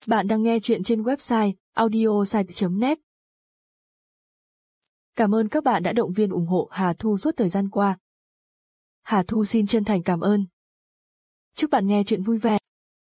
Bạn đang nghe chuyện trên website audiosite.net. Cảm ơn các bạn đã động viên ủng hộ Hà Thu suốt thời gian qua. Hà Thu xin chân thành cảm ơn. Chúc bạn nghe chuyện vui vẻ.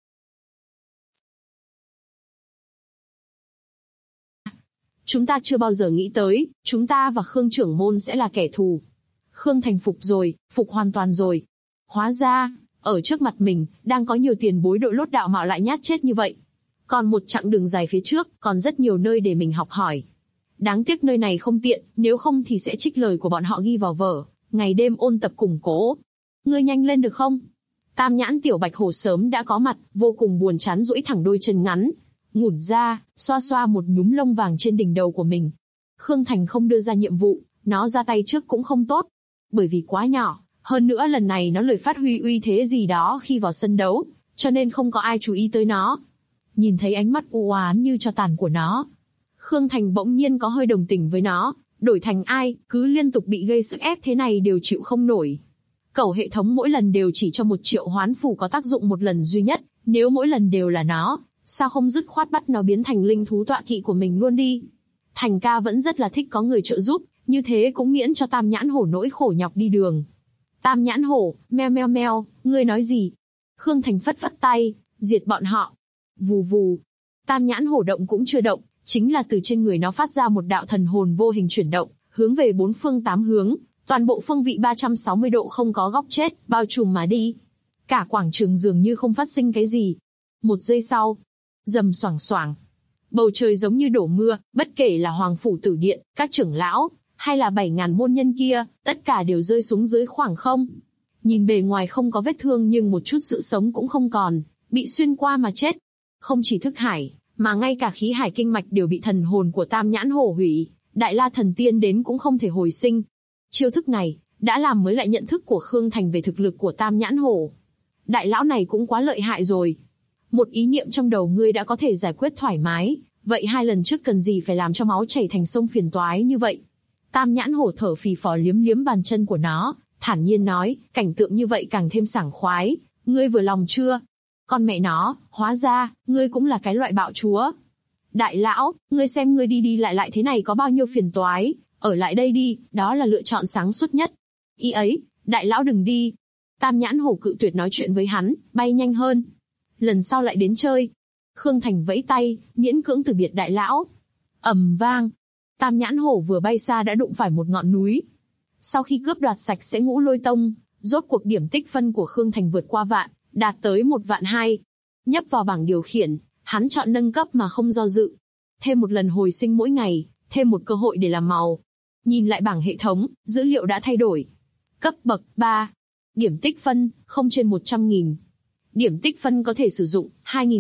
Chúng ta chưa bao giờ nghĩ tới, chúng ta và Khương trưởng môn sẽ là kẻ thù. Khương Thành phục rồi, phục hoàn toàn rồi. Hóa ra, ở trước mặt mình, đang có nhiều tiền bối đội lốt đạo mạo lại nhát chết như vậy. Còn một chặng đường dài phía trước, còn rất nhiều nơi để mình học hỏi. Đáng tiếc nơi này không tiện, nếu không thì sẽ trích lời của bọn họ ghi vào vở, ngày đêm ôn tập củng cố. Ngươi nhanh lên được không? Tam nhãn tiểu bạch hổ sớm đã có mặt, vô cùng buồn chán duỗi thẳng đôi chân ngắn, ngủn ra, xoa xoa một nhúm lông vàng trên đỉnh đầu của mình. Khương Thành không đưa ra nhiệm vụ, nó ra tay trước cũng không tốt, bởi vì quá nhỏ, hơn nữa lần này nó lời phát huy uy thế gì đó khi vào sân đấu, cho nên không có ai chú ý tới nó. Nhìn thấy ánh mắt u oán như tro tàn của nó, Khương Thành bỗng nhiên có hơi đồng tình với nó, đổi thành ai, cứ liên tục bị gây sức ép thế này đều chịu không nổi. Cẩu hệ thống mỗi lần đều chỉ cho 1 triệu hoán phù có tác dụng một lần duy nhất, nếu mỗi lần đều là nó, sao không dứt khoát bắt nó biến thành linh thú tọa kỵ của mình luôn đi. Thành ca vẫn rất là thích có người trợ giúp, như thế cũng miễn cho Tam nhãn hổ nỗi khổ nhọc đi đường. Tam nhãn hổ, meo meo meo, ngươi nói gì? Khương Thành phất phất tay, diệt bọn họ. Vù vù. Tam nhãn hổ động cũng chưa động, chính là từ trên người nó phát ra một đạo thần hồn vô hình chuyển động, hướng về 4 phương 8 hướng, toàn bộ phương vị 360 độ không có góc chết, bao trùm mà đi. Cả quảng trường dường như không phát sinh cái gì. 1 giây sau, rầm xoảng xoảng, bầu trời giống như đổ mưa, bất kể là Hoàng Phủ Tử Điện, các trưởng lão, hay là 7.000 môn nhân kia, tất cả đều rơi xuống dưới khoảng không. Nhìn bề ngoài không có vết thương nhưng một chút sự sống cũng không còn, bị xuyên qua mà chết. Không chỉ thức hải, mà ngay cả khí hải kinh mạch đều bị thần hồn của Tam nhãn hổ hủy, Đại La thần tiên đến cũng không thể hồi sinh. Chiêu thức này đã làm mới lại nhận thức của Khương Thành về thực lực của Tam nhãn hổ. Đại lão này cũng quá lợi hại rồi. Một ý niệm trong đầu ngươi đã có thể giải quyết thoải mái, vậy 2 lần trước cần gì phải làm cho máu chảy thành sông phiền toái như vậy? Tam nhãn hổ thở phì phò liếm liếm bàn chân của nó, thản nhiên nói, cảnh tượng như vậy càng thêm sảng khoái, ngươi vừa lòng chưa? Con mẹ nó, hóa ra, ngươi cũng là cái loại bạo chúa. Đại lão, ngươi xem ngươi đi đi lại lại thế này có bao nhiêu phiền toái, ở lại đây đi, đó là lựa chọn sáng suốt nhất. Ý ấy, đại lão đừng đi. Tam nhãn hổ cự tuyệt nói chuyện với hắn, bay nhanh hơn. Lần sau lại đến chơi. Khương Thành vẫy tay, miễn cưỡng từ biệt đại lão. Ầm vang. Tam nhãn hổ vừa bay xa đã đụng phải một ngọn núi. Sau khi cướp đoạt sạch sẽ Ngũ Lôi Tông, rốt cuộc điểm tích phân của Khương Thành vượt qua vạn, đạt tới 1.200.000. Nhấp vào bảng điều khiển, hắn chọn nâng cấp mà không do dự. Thêm một lần hồi sinh mỗi ngày, thêm một cơ hội để làm màu. Nhìn lại bảng hệ thống, dữ liệu đã thay đổi. Cấp bậc 3. Điểm tích phân, không trên 100.000. Điểm tích phân có thể sử dụng,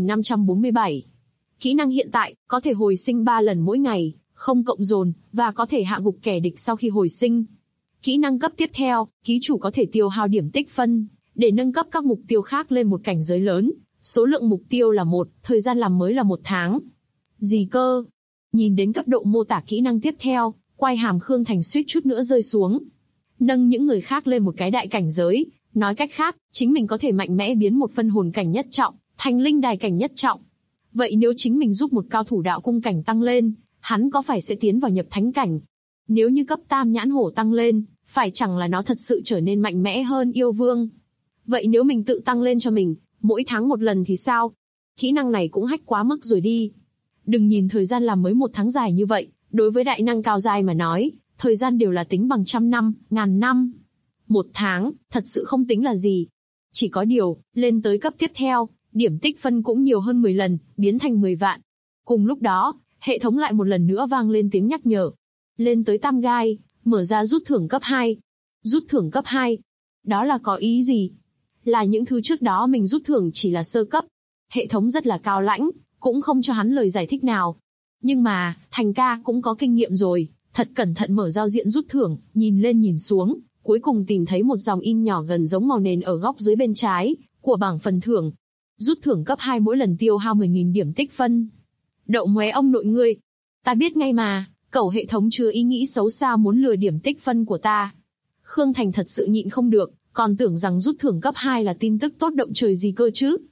2.547. Kỹ năng hiện tại, có thể hồi sinh 3 lần mỗi ngày, không cộng dồn, và có thể hạ gục kẻ địch sau khi hồi sinh. Kỹ năng cấp tiếp theo, ký chủ có thể tiêu hao điểm tích phân, để nâng cấp các mục tiêu khác lên một cảnh giới lớn. Số lượng mục tiêu là 1, thời gian làm mới là 1 tháng. Gì cơ? Nhìn đến cấp độ mô tả kỹ năng tiếp theo, quai hàm Khương Thành suýt chút nữa rơi xuống. Nâng những người khác lên một cái đại cảnh giới, nói cách khác, chính mình có thể mạnh mẽ biến một phân hồn cảnh nhất trọng, thành linh đài cảnh nhất trọng. Vậy nếu chính mình giúp một cao thủ đạo cung cảnh tăng lên, hắn có phải sẽ tiến vào nhập thánh cảnh? Nếu như cấp Tam nhãn hổ tăng lên, phải chẳng là nó thật sự trở nên mạnh mẽ hơn yêu vương? Vậy nếu mình tự tăng lên cho mình, mỗi tháng 1 lần thì sao? Kỹ năng này cũng hách quá mức rồi đi. Đừng nhìn thời gian làm mới 1 tháng dài như vậy, đối với đại năng cao giai mà nói, thời gian đều là tính bằng 100 năm, ngàn năm. 1 tháng, thật sự không tính là gì. Chỉ có điều, lên tới cấp tiếp theo, điểm tích phân cũng nhiều hơn 10 lần, biến thành 10 vạn. Cùng lúc đó, hệ thống lại một lần nữa vang lên tiếng nhắc nhở. Lên tới tam gai, mở ra rút thưởng cấp 2. Rút thưởng cấp 2. Đó là có ý gì? Là những thứ trước đó mình rút thưởng chỉ là sơ cấp. Hệ thống rất là cao lãnh, cũng không cho hắn lời giải thích nào. Nhưng mà, Thành ca cũng có kinh nghiệm rồi, thật cẩn thận mở giao diện rút thưởng, nhìn lên nhìn xuống, cuối cùng tìm thấy một dòng in nhỏ gần giống màu nền ở góc dưới bên trái của bảng phần thưởng. Rút thưởng cấp 2 mỗi lần tiêu hao 10.000 điểm tích phân. Đậu móe ông nội ngươi. Ta biết ngay mà, cẩu hệ thống chưa ý nghĩ xấu xa muốn lừa điểm tích phân của ta. Khương Thành thật sự nhịn không được, còn tưởng rằng rút thưởng cấp 2 là tin tức tốt động trời gì cơ chứ.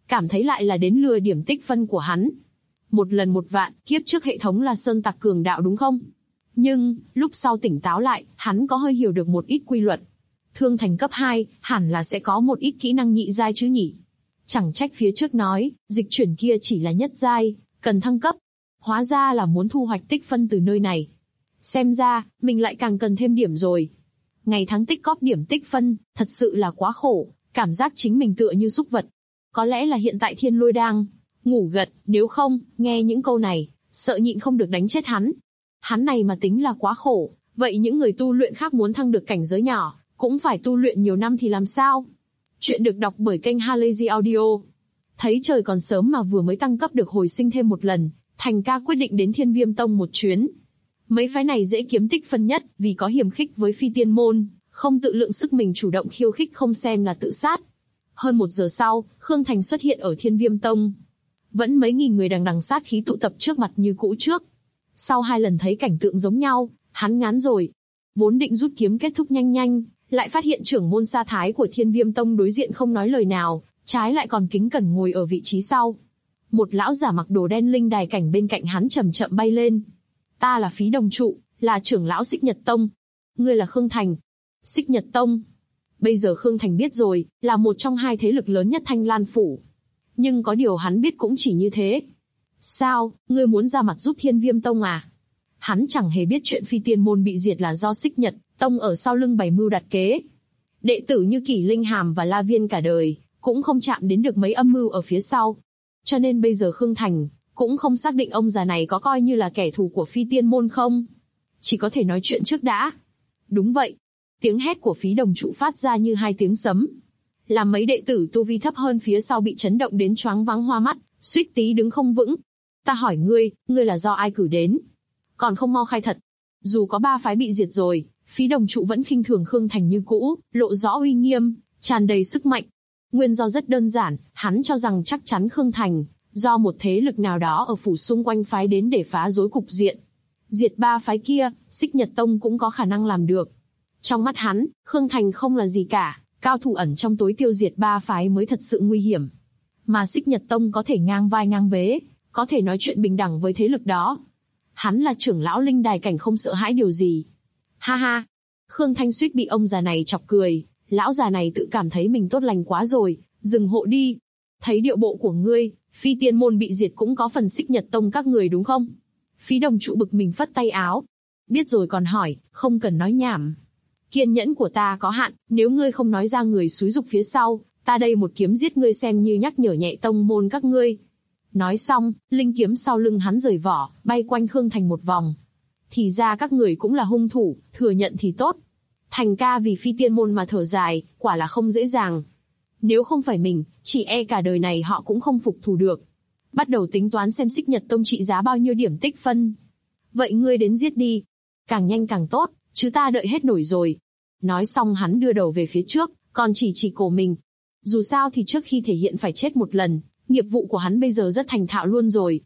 cảm thấy lại là đến lừa điểm tích phân của hắn. Một lần một vạn, kiếp trước hệ thống là sơn tặc cường đạo đúng không? Nhưng, lúc sau tỉnh táo lại, hắn có hơi hiểu được một ít quy luật. Thương thành cấp 2, hẳn là sẽ có một ít kỹ năng nhị giai chứ nhỉ? Chẳng trách phía trước nói, dịch chuyển kia chỉ là nhất giai, cần thăng cấp. Hóa ra là muốn thu hoạch tích phân từ nơi này. Xem ra, mình lại càng cần thêm điểm rồi. Ngày tháng tích cóp điểm tích phân, thật sự là quá khổ, cảm giác chính mình tựa như súc vật. Có lẽ là hiện tại Thiên Lôi đang ngủ gật, nếu không, nghe những câu này, sợ nhịn không được đánh chết hắn. Hắn này mà tính là quá khổ, vậy những người tu luyện khác muốn thăng được cảnh giới nhỏ, cũng phải tu luyện nhiều năm thì làm sao? Chuyện được đọc bởi kênh Halazy Audio. Thấy trời còn sớm mà vừa mới tăng cấp được hồi sinh thêm một lần, Thành ca quyết định đến Thiên Viêm Tông một chuyến. Mấy phái này dễ kiếm tích phân nhất, vì có hiềm khích với phi tiên môn, không tự lượng sức mình chủ động khiêu khích không xem là tự sát. Hơn 1 giờ sau, Khương Thành xuất hiện ở Thiên Viêm Tông. Vẫn mấy nghìn người đằng đằng sát khí tụ tập trước mặt như cũ trước. Sau 2 lần thấy cảnh tượng giống nhau, hắn ngán rồi. Vốn định rút kiếm kết thúc nhanh nhanh, lại phát hiện trưởng môn Sa Thái của Thiên Viêm Tông đối diện không nói lời nào, trái lại còn kính cẩn ngồi ở vị trí sau. Một lão giả mặc đồ đen linh đài cảnh bên cạnh hắn chậm chậm bay lên. Ta là Phí Đồng Trụ, là trưởng lão Xích Nhật Tông. Ngươi là Khương Thành. Xích Nhật Tông. Bây giờ Khương Thành biết rồi, là một trong 2 thế lực lớn nhất Thanh Lan Phủ. Nhưng có điều hắn biết cũng chỉ như thế. Sao, ngươi muốn ra mặt giúp Thiên Viêm Tông à? Hắn chẳng hề biết chuyện phi tiên môn bị diệt là do Xích Nhật Tông ở sau lưng bày mưu đặt kế. Đệ tử như Kỷ Linh Hàm và La Viên cả đời, cũng không chạm đến được mấy âm mưu ở phía sau. Cho nên bây giờ Khương Thành cũng không xác định ông già này có coi như là kẻ thù của phi tiên môn không. Chỉ có thể nói chuyện trước đã. Đúng vậy. Tiếng hét của Phí Đồng Trụ phát ra như 2 tiếng sấm. Làm mấy đệ tử tu vi thấp hơn phía sau bị chấn động đến choáng váng hoa mắt, suýt tí đứng không vững. Ta hỏi ngươi, ngươi là do ai cử đến? Còn không mau khai thật. Dù có 3 phái bị diệt rồi, Phí Đồng Trụ vẫn khinh thường Khương Thành như cũ, lộ rõ uy nghiêm, tràn đầy sức mạnh. Nguyên do rất đơn giản, hắn cho rằng chắc chắn Khương Thành do một thế lực nào đó ở phủ xung quanh phái đến để phá rối cục diện. Diệt 3 phái kia, Xích Nhật Tông cũng có khả năng làm được. Trong mắt hắn, Khương Thành không là gì cả, cao thủ ẩn trong tối tiêu diệt 3 phái mới thật sự nguy hiểm. Mà Xích Nhật Tông có thể ngang vai ngang vế, có thể nói chuyện bình đẳng với thế lực đó. Hắn là trưởng lão linh đài cảnh không sợ hãi điều gì. Ha ha! Khương Thanh suýt bị ông già này chọc cười, lão già này tự cảm thấy mình tốt lành quá rồi, dừng hộ đi. Thấy điệu bộ của ngươi, phi tiên môn bị diệt cũng có phần Xích Nhật Tông các người đúng không? Phí Đồng Trụ bực mình phất tay áo. Biết rồi còn hỏi, không cần nói nhảm. Kiên nhẫn của ta có hạn, nếu ngươi không nói ra người xúi giục phía sau, ta đây một kiếm giết ngươi xem như nhắc nhở nhẹ tông môn các ngươi. Nói xong, linh kiếm sau lưng hắn rời vỏ, bay quanh Khương Thành một vòng. Thì ra các người cũng là hung thủ, thừa nhận thì tốt. Thành ca vì phi tiên môn mà thở dài, quả là không dễ dàng. Nếu không phải mình, chỉ e cả đời này họ cũng không phục thù được. Bắt đầu tính toán xem Xích Nhật Tông trị giá bao nhiêu điểm tích phân. Vậy ngươi đến giết đi. Càng nhanh càng tốt, chứ ta đợi hết nổi rồi. Nói xong hắn đưa đầu về phía trước, còn chỉ cổ mình. Dù sao thì trước khi thể hiện phải chết một lần, nghiệp vụ của hắn bây giờ rất thành thạo luôn rồi.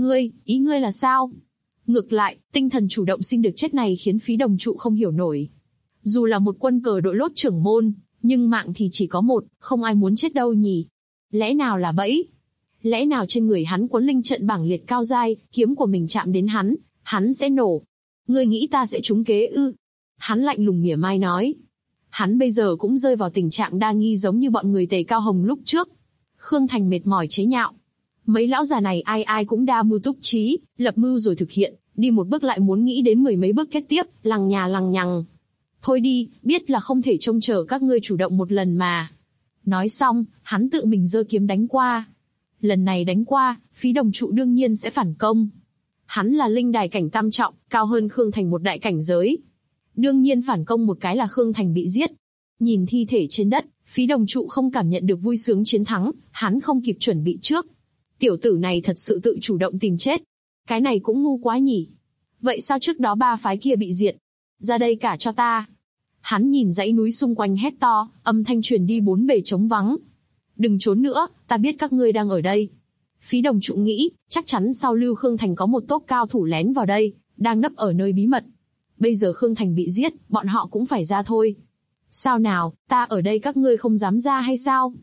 Ý ngươi là sao? Ngược lại, tinh thần chủ động xin được chết này khiến Phí Đồng Trụ không hiểu nổi. Dù là một quân cờ đội lốt trưởng môn, nhưng mạng thì chỉ có một, không ai muốn chết đâu nhỉ. Lẽ nào là bẫy? Lẽ nào trên người hắn quấn linh trận bảng liệt cao giai, kiếm của mình chạm đến hắn sẽ nổ. Ngươi nghĩ ta sẽ trúng kế ư? Hắn lạnh lùng mỉa mai nói. Hắn bây giờ cũng rơi vào tình trạng đa nghi giống như bọn người Tề Cao Hồng lúc trước. Khương Thành mệt mỏi chế nhạo. Mấy lão già này ai cũng đa mưu túc trí, lập mưu rồi thực hiện, đi một bước lại muốn nghĩ đến 10 mấy bước kế tiếp, lằng nhà lằng nhằng. Thôi đi, biết là không thể trông chờ các ngươi chủ động một lần mà. Nói xong, hắn tự mình giơ kiếm đánh qua. Lần này đánh qua, Phí Đồng Trụ đương nhiên sẽ phản công. Hắn là linh đài cảnh tam trọng, cao hơn Khương Thành một đại cảnh giới. Đương nhiên phản công một cái là Khương Thành bị giết. Nhìn thi thể trên đất, Phí Đồng Trụ không cảm nhận được vui sướng chiến thắng, hắn không kịp chuẩn bị trước. Tiểu tử này thật sự tự chủ động tìm chết. Cái này cũng ngu quá nhỉ. Vậy sao trước đó 3 phái kia bị diệt? Ra đây cả cho ta. Hắn nhìn dãy núi xung quanh hét to, âm thanh truyền đi 4 bề trống vắng. Đừng trốn nữa, ta biết các ngươi đang ở đây. Phí Đồng Trụ nghĩ, chắc chắn sau Lưu Khương Thành có một tốp cao thủ lén vào đây, đang nấp ở nơi bí mật. Bây giờ Khương Thành bị giết, bọn họ cũng phải ra thôi. Sao nào, ta ở đây các ngươi không dám ra hay sao?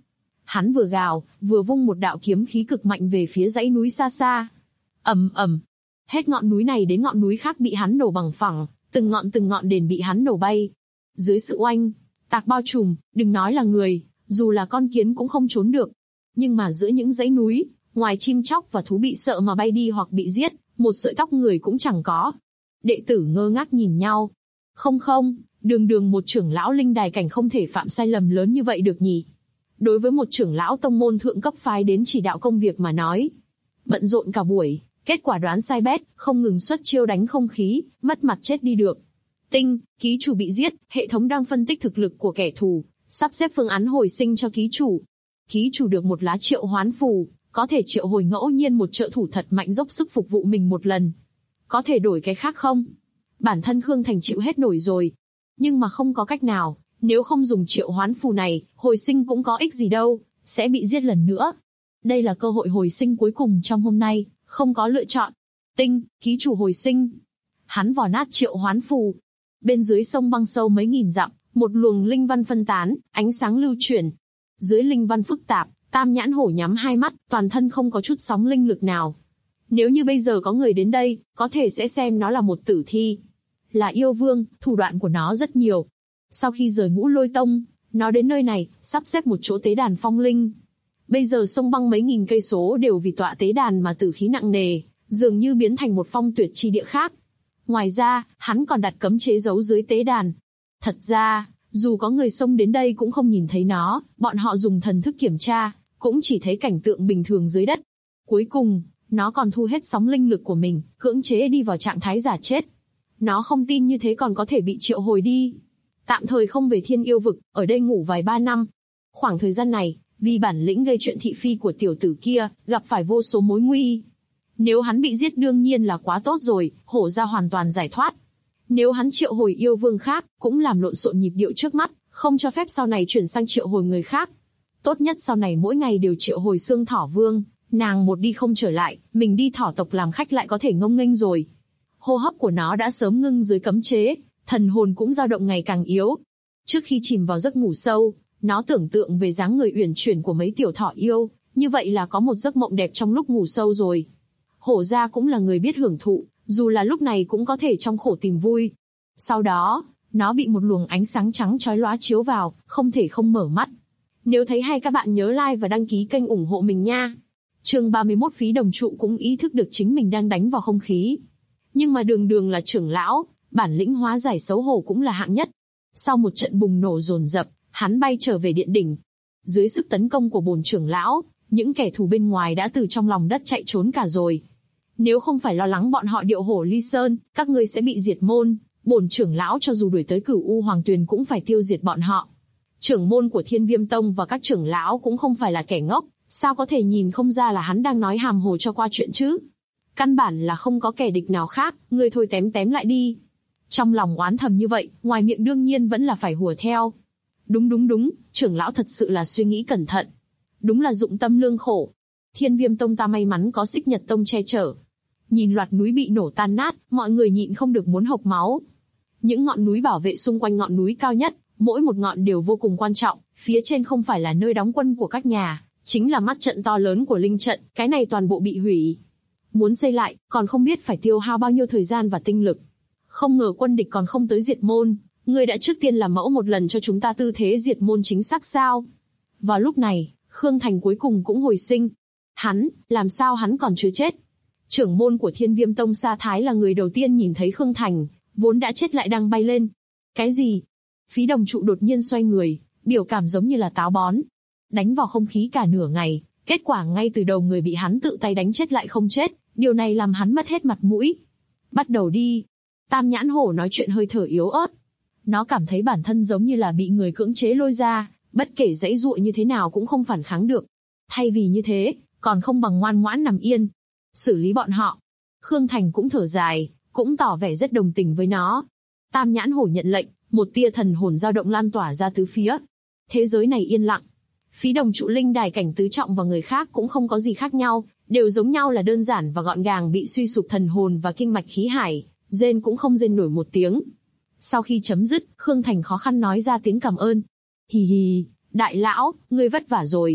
Hắn vừa gào, vừa vung một đạo kiếm khí cực mạnh về phía dãy núi xa xa. Ầm ầm, hết ngọn núi này đến ngọn núi khác bị hắn nổ bằng phẳng, từng ngọn đền bị hắn nổ bay. Dưới sự oanh tạc bao trùm, đừng nói là người, dù là con kiến cũng không trốn được. Nhưng mà giữa những dãy núi, ngoài chim chóc và thú bị sợ mà bay đi hoặc bị giết, một sợi tóc người cũng chẳng có. Đệ tử ngơ ngác nhìn nhau. Không, đường một trưởng lão linh đài cảnh không thể phạm sai lầm lớn như vậy được nhỉ. Đối với một trưởng lão tông môn thượng cấp phái đến chỉ đạo công việc mà nói, bận rộn cả buổi, kết quả đoán sai bét, không ngừng xuất chiêu đánh không khí, mất mặt chết đi được. Tinh, ký chủ bị giết, hệ thống đang phân tích thực lực của kẻ thù, sắp xếp phương án hồi sinh cho ký chủ. Ký chủ được một lá triệu hoán phù, có thể triệu hồi ngẫu nhiên một trợ thủ thật mạnh dốc sức phục vụ mình một lần. Có thể đổi cái khác không? Bản thân Khương Thành chịu hết nổi rồi. Nhưng mà không có cách nào, nếu không dùng triệu hoán phù này, hồi sinh cũng có ích gì đâu, sẽ bị giết lần nữa. Đây là cơ hội hồi sinh cuối cùng trong hôm nay, không có lựa chọn. Tinh, ký chủ hồi sinh. Hắn vò nát triệu hoán phù. Bên dưới sông băng sâu mấy nghìn dặm, một luồng linh văn phân tán, ánh sáng lưu chuyển. Dưới linh văn phức tạp, Tam Nhãn Hổ nhắm hai mắt, toàn thân không có chút sóng linh lực nào. Nếu như bây giờ có người đến đây, có thể sẽ xem nó là một tử thi. Là yêu vương, thủ đoạn của nó rất nhiều. Sau khi rời Ngũ Lôi Tông, nó đến nơi này, sắp xếp một chỗ tế đàn phong linh. Bây giờ sông băng mấy nghìn cây số đều vì tọa tế đàn mà tử khí nặng nề, dường như biến thành một phong tuyệt chi địa khác. Ngoài ra, hắn còn đặt cấm chế giấu dưới tế đàn. Thật ra, dù có người xông đến đây cũng không nhìn thấy nó, bọn họ dùng thần thức kiểm tra, cũng chỉ thấy cảnh tượng bình thường dưới đất. Cuối cùng, nó còn thu hết sóng linh lực của mình, cưỡng chế đi vào trạng thái giả chết. Nó không tin như thế còn có thể bị triệu hồi đi. Tạm thời không về Thiên Yêu Vực, ở đây ngủ vài ba năm. Khoảng thời gian này, vì bản lĩnh gây chuyện thị phi của tiểu tử kia, gặp phải vô số mối nguy. Nếu hắn bị giết đương nhiên là quá tốt rồi, hổ ra hoàn toàn giải thoát. Nếu hắn triệu hồi yêu vương khác, cũng làm lộn xộn nhịp điệu trước mắt, không cho phép sau này chuyển sang triệu hồi người khác. Tốt nhất sau này mỗi ngày đều triệu hồi Xương Thỏ Vương, nàng một đi không trở lại, mình đi thỏ tộc làm khách lại có thể ngông nghênh rồi. Hô hấp của nó đã sớm ngưng dưới cấm chế, thần hồn cũng dao động ngày càng yếu. Trước khi chìm vào giấc ngủ sâu, nó tưởng tượng về dáng người uyển chuyển của mấy tiểu thỏ yêu, như vậy là có một giấc mộng đẹp trong lúc ngủ sâu rồi. Hổ gia cũng là người biết hưởng thụ, dù là lúc này cũng có thể trong khổ tìm vui. Sau đó, nó bị một luồng ánh sáng trắng chói lóa chiếu vào, không thể không mở mắt. Nếu thấy hay các bạn nhớ like và đăng ký kênh ủng hộ mình nha. Chương 31 Phí Đồng Trụ cũng ý thức được chính mình đang đánh vào không khí. Nhưng mà đường là trưởng lão, bản lĩnh hóa giải xấu hổ cũng là hạng nhất. Sau một trận bùng nổ dồn dập, hắn bay trở về điện đỉnh. Dưới sức tấn công của bổn trưởng lão, những kẻ thù bên ngoài đã từ trong lòng đất chạy trốn cả rồi. Nếu không phải lo lắng bọn họ điệu hổ ly sơn, các ngươi sẽ bị diệt môn, bổn trưởng lão cho dù đuổi tới Cửu U Hoàng Tuyền cũng phải tiêu diệt bọn họ. Trưởng môn của Thiên Viêm Tông và các trưởng lão cũng không phải là kẻ ngốc, sao có thể nhìn không ra là hắn đang nói hàm hồ cho qua chuyện chứ? Căn bản là không có kẻ địch nào khác, ngươi thôi tém lại đi. Trong lòng oán thầm như vậy, ngoài miệng đương nhiên vẫn là phải hùa theo. Đúng, trưởng lão thật sự là suy nghĩ cẩn thận. Đúng là dụng tâm lương khổ. Thiên Viêm Tông ta may mắn có Xích Nhật Tông che chở. Nhìn loạt núi bị nổ tan nát, mọi người nhịn không được muốn hộc máu. Những ngọn núi bảo vệ xung quanh ngọn núi cao nhất, mỗi một ngọn đều vô cùng quan trọng, phía trên không phải là nơi đóng quân của các nhà, chính là mắt trận to lớn của linh trận, cái này toàn bộ bị hủy. Muốn xây lại, còn không biết phải tiêu hao bao nhiêu thời gian và tinh lực. Không ngờ quân địch còn không tới diệt môn, ngươi đã trước tiên làm mẫu một lần cho chúng ta tư thế diệt môn chính xác sao? Vào lúc này, Khương Thành cuối cùng cũng hồi sinh. Làm sao hắn còn chưa chết? Trưởng môn của Thiên Viêm Tông Sa Thái là người đầu tiên nhìn thấy Khương Thành, vốn đã chết lại đang bay lên. Cái gì? Phí Đồng Trụ đột nhiên xoay người, biểu cảm giống như là táo bón. Đánh vào không khí cả nửa ngày, kết quả ngay từ đầu người bị hắn tự tay đánh chết lại không chết, điều này làm hắn mất hết mặt mũi. Bắt đầu đi. Tam Nhãn Hổ nói chuyện hơi thở yếu ớt. Nó cảm thấy bản thân giống như là bị người cưỡng chế lôi ra, bất kể giãy giụa như thế nào cũng không phản kháng được. Thay vì như thế, còn không bằng ngoan ngoãn nằm yên. Xử lý bọn họ. Khương Thành cũng thở dài, cũng tỏ vẻ rất đồng tình với nó. Tam Nhãn Hổ nhận lệnh, một tia thần hồn dao động lan tỏa ra tứ phía. Thế giới này yên lặng. Phí Đồng Trụ linh đài cảnh tứ trọng và người khác cũng không có gì khác nhau, đều giống nhau là đơn giản và gọn gàng bị suy sụp thần hồn và kinh mạch khí hải, rên cũng không rên nổi một tiếng. Sau khi chấm dứt, Khương Thành khó khăn nói ra tiếng cảm ơn. Hì hì, đại lão, ngươi vất vả rồi.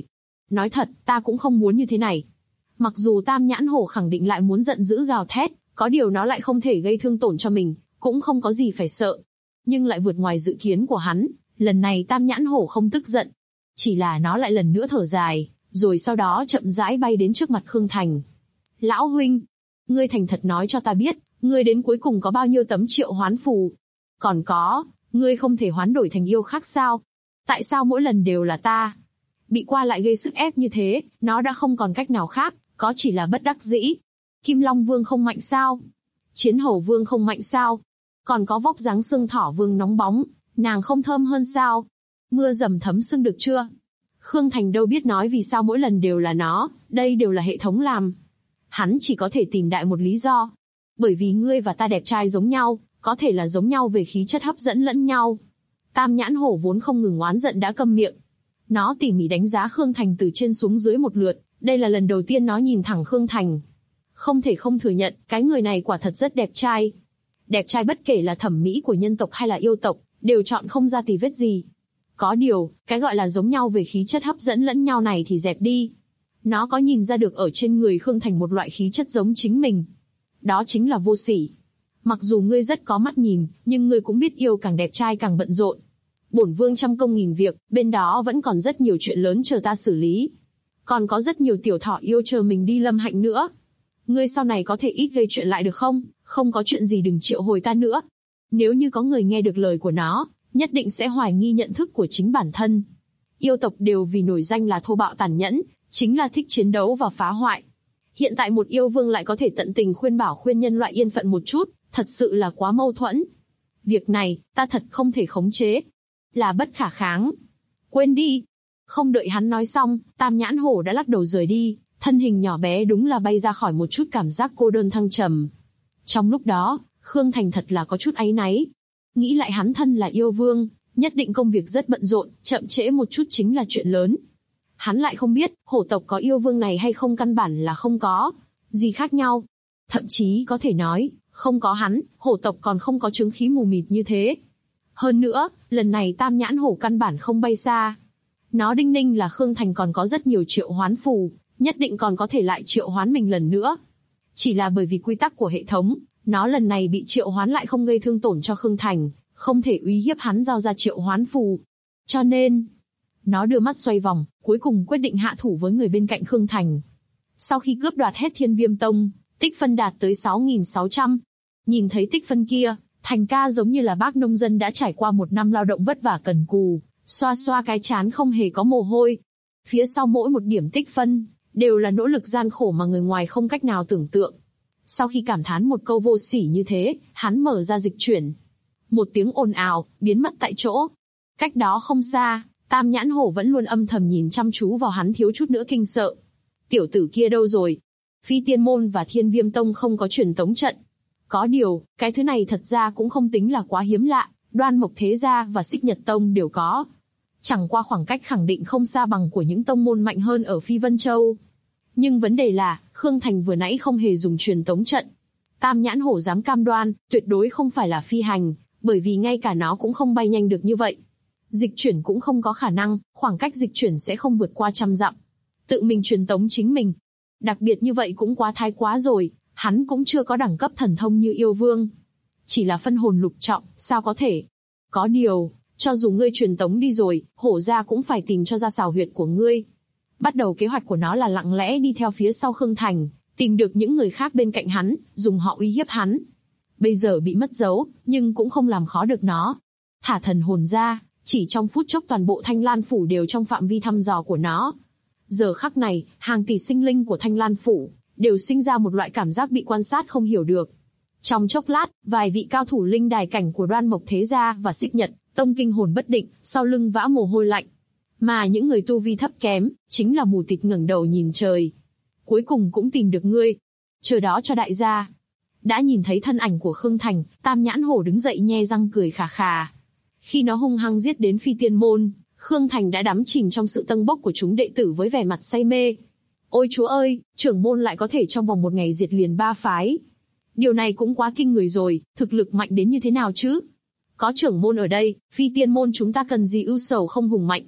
Nói thật, ta cũng không muốn như thế này. Mặc dù Tam Nhãn Hổ khẳng định lại muốn giận dữ gào thét, có điều nó lại không thể gây thương tổn cho mình, cũng không có gì phải sợ. Nhưng lại vượt ngoài dự kiến của hắn, lần này Tam Nhãn Hổ không tức giận. Chỉ là nó lại lần nữa thở dài, rồi sau đó chậm rãi bay đến trước mặt Khương Thành. Lão huynh, ngươi thành thật nói cho ta biết, ngươi đến cuối cùng có bao nhiêu tấm triệu hoán phù? Còn có, ngươi không thể hoán đổi thành yêu khác sao? Tại sao mỗi lần đều là ta? Bị qua lại gây sức ép như thế, nó đã không còn cách nào khác, có chỉ là bất đắc dĩ. Kim Long Vương không mạnh sao? Chiến Hầu Vương không mạnh sao? Còn có vóc dáng xương thỏ vương nóng bóng, nàng không thơm hơn sao? Mưa dầm thấm sưng được chưa? Khương Thành đâu biết nói vì sao mỗi lần đều là nó, đây đều là hệ thống làm. Hắn chỉ có thể tìm đại một lý do. Bởi vì ngươi và ta đẹp trai giống nhau, có thể là giống nhau về khí chất hấp dẫn lẫn nhau. Tam Nhãn Hổ vốn không ngừng oán giận đã câm miệng. Nó tỉ mỉ đánh giá Khương Thành từ trên xuống dưới một lượt, đây là lần đầu tiên nó nhìn thẳng Khương Thành. Không thể không thừa nhận, cái người này quả thật rất đẹp trai. Đẹp trai bất kể là thẩm mỹ của nhân tộc hay là yêu tộc, đều chọn không ra tì vết gì. Có điều, cái gọi là giống nhau về khí chất hấp dẫn lẫn nhau này thì dẹp đi. Nó có nhìn ra được ở trên người Khương Thành một loại khí chất giống chính mình. Đó chính là vô sỉ. Mặc dù ngươi rất có mắt nhìn, nhưng ngươi cũng biết yêu càng đẹp trai càng bận rộn. Bổn vương trăm công nghìn việc, bên đó vẫn còn rất nhiều chuyện lớn chờ ta xử lý. Còn có rất nhiều tiểu thỏ yêu chờ mình đi lâm hạnh nữa. Ngươi sau này có thể ít gây chuyện lại được không? Không có chuyện gì đừng triệu hồi ta nữa. Nếu như có người nghe được lời của nó, nhất định sẽ hoài nghi nhận thức của chính bản thân. Yêu tộc đều vì nổi danh là thô bạo tàn nhẫn, chính là thích chiến đấu và phá hoại. Hiện tại một yêu vương lại có thể tận tình khuyên bảo khuyên nhân loại yên phận một chút, thật sự là quá mâu thuẫn. Việc này, ta thật không thể khống chế. Là bất khả kháng. Quên đi. Không đợi hắn nói xong, Tam Nhãn Hổ đã lắc đầu rời đi, thân hình nhỏ bé đúng là bay ra khỏi một chút cảm giác cô đơn thăng trầm. Trong lúc đó, Khương Thành thật là có chút áy náy. Nghĩ lại hắn thân là yêu vương, nhất định công việc rất bận rộn, chậm trễ một chút chính là chuyện lớn. Hắn lại không biết, hổ tộc có yêu vương này hay không căn bản là không có gì khác nhau. Thậm chí có thể nói, không có hắn, hổ tộc còn không có chứng khí mù mịt như thế. Hơn nữa, lần này Tam Nhãn Hổ căn bản không bay xa. Nó đinh ninh là Khương Thành còn có rất nhiều triệu hoán phù, nhất định còn có thể lại triệu hoán mình lần nữa. Chỉ là bởi vì quy tắc của hệ thống, nó lần này bị triệu hoán lại không gây thương tổn cho Khương Thành, không thể uy hiếp hắn giao ra triệu hoán phù. Cho nên, nó đưa mắt xoay vòng, cuối cùng quyết định hạ thủ với người bên cạnh Khương Thành. Sau khi cướp đoạt hết Thiên Viêm Tông, tích phân đạt tới 6.600. Nhìn thấy tích phân kia, Thành ca giống như là bác nông dân đã trải qua một năm lao động vất vả cần cù, xoa xoa cái trán không hề có mồ hôi. Phía sau mỗi một điểm tích phân, đều là nỗ lực gian khổ mà người ngoài không cách nào tưởng tượng. Sau khi cảm thán một câu vô sỉ như thế, hắn mở ra dịch chuyển. Một tiếng ồn ào, biến mất tại chỗ. Cách đó không xa, Tam Nhãn Hổ vẫn luôn âm thầm nhìn chăm chú vào hắn thiếu chút nữa kinh sợ. Tiểu tử kia đâu rồi? Phi Tiên Môn và Thiên Viêm Tông không có truyền tống trận. Có điều, cái thứ này thật ra cũng không tính là quá hiếm lạ, Đoan Mộc Thế Gia và Xích Nhật Tông đều có. Chẳng qua khoảng cách khẳng định không xa bằng của những tông môn mạnh hơn ở Phi Vân Châu. Nhưng vấn đề là, Khương Thành vừa nãy không hề dùng truyền tống trận. Tam Nhãn Hổ dám cam đoan, tuyệt đối không phải là phi hành, bởi vì ngay cả nó cũng không bay nhanh được như vậy. Dịch chuyển cũng không có khả năng, khoảng cách dịch chuyển sẽ không vượt qua 100 dặm. Tự mình truyền tống chính mình. Đặc biệt như vậy cũng quá thái quá rồi, hắn cũng chưa có đẳng cấp thần thông như yêu vương. Chỉ là phân hồn lục trọng, sao có thể? Có điều, cho dù ngươi truyền tống đi rồi, hổ gia cũng phải tìm cho ra xào huyệt của ngươi. Bắt đầu kế hoạch của nó là lặng lẽ đi theo phía sau Khương Thành, tìm được những người khác bên cạnh hắn, dùng họ uy hiếp hắn. Bây giờ bị mất dấu, nhưng cũng không làm khó được nó. Thả thần hồn ra, chỉ trong phút chốc toàn bộ Thanh Lan Phủ đều trong phạm vi thăm dò của nó. Giờ khắc này, hàng tỷ sinh linh của Thanh Lan Phủ đều sinh ra một loại cảm giác bị quan sát không hiểu được. Trong chốc lát, vài vị cao thủ linh đài cảnh của Đoan Mộc Thế Gia và Xích Nhật Tông kinh hồn bất định, sau lưng vã mồ hôi lạnh. Mà những người tu vi thấp kém, chính là mù tịt ngẩng đầu nhìn trời. Cuối cùng cũng tìm được ngươi. Chờ đó cho đại gia. Đã nhìn thấy thân ảnh của Khương Thành, Tam Nhãn Hổ đứng dậy nhe răng cười khà khà. Khi nó hung hăng giết đến Phi Tiên Môn, Khương Thành đã đắm chìm trong sự tâng bốc của chúng đệ tử với vẻ mặt say mê. Ôi chúa ơi, trưởng môn lại có thể trong vòng một ngày diệt liền 3 phái. Điều này cũng quá kinh người rồi, thực lực mạnh đến như thế nào chứ? Có trưởng môn ở đây, Phi Tiên Môn chúng ta cần gì ưu sầu không hùng mạnh.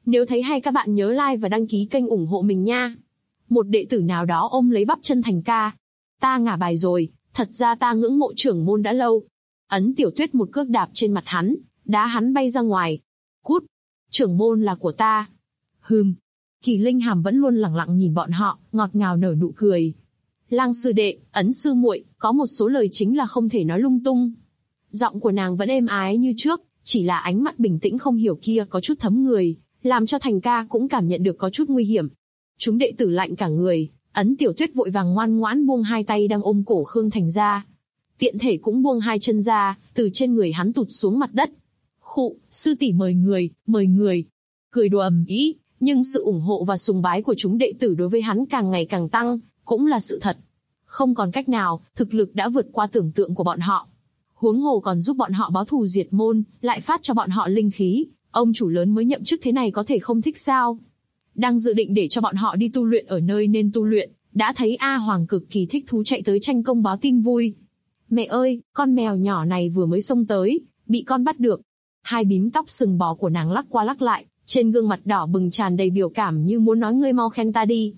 Nếu thấy hay các bạn nhớ like và đăng ký kênh ủng hộ mình nha. Một đệ tử nào đó ôm lấy bắp chân Thành ca. Ta ngả bài rồi, thật ra ta ngưỡng mộ trưởng môn đã lâu. Ấn Tiểu Tuyết một cước đạp trên mặt hắn, đá hắn bay ra ngoài. Cút, trưởng môn là của ta. Kỳ Linh Hàm vẫn luôn lẳng lặng nhìn bọn họ, ngọt ngào nở nụ cười. Lang sư đệ, Ấn sư muội, có một số lời chính là không thể nói lung tung. Giọng của nàng vẫn êm ái như trước, chỉ là ánh mắt bình tĩnh không hiểu kia có chút thấm người, làm cho Thành ca cũng cảm nhận được có chút nguy hiểm. Chúng đệ tử lạnh cả người, Ấn Tiểu Tuyết vội vàng ngoan ngoãn buông hai tay đang ôm cổ Khương Thành ra. Tiện thể cũng buông hai chân ra, từ trên người hắn tụt xuống mặt đất. Khụ, sư tỷ mời người. Cười đùa ầm ĩ, nhưng sự ủng hộ và sùng bái của chúng đệ tử đối với hắn càng ngày càng tăng, cũng là sự thật. Không còn cách nào, thực lực đã vượt qua tưởng tượng của bọn họ. Huống hồ còn giúp bọn họ báo thù diệt môn, lại phát cho bọn họ linh khí, ông chủ lớn mới nhậm chức thế này có thể không thích sao? Đang dự định để cho bọn họ đi tu luyện ở nơi nên tu luyện, đã thấy A Hoàng cực kỳ thích thú chạy tới tranh công báo tin vui. Mẹ ơi, con mèo nhỏ này vừa mới xông tới, bị con bắt được. Hai bím tóc sừng bò của nàng lắc qua lắc lại, trên gương mặt đỏ bừng tràn đầy biểu cảm như muốn nói ngươi mau khen ta đi.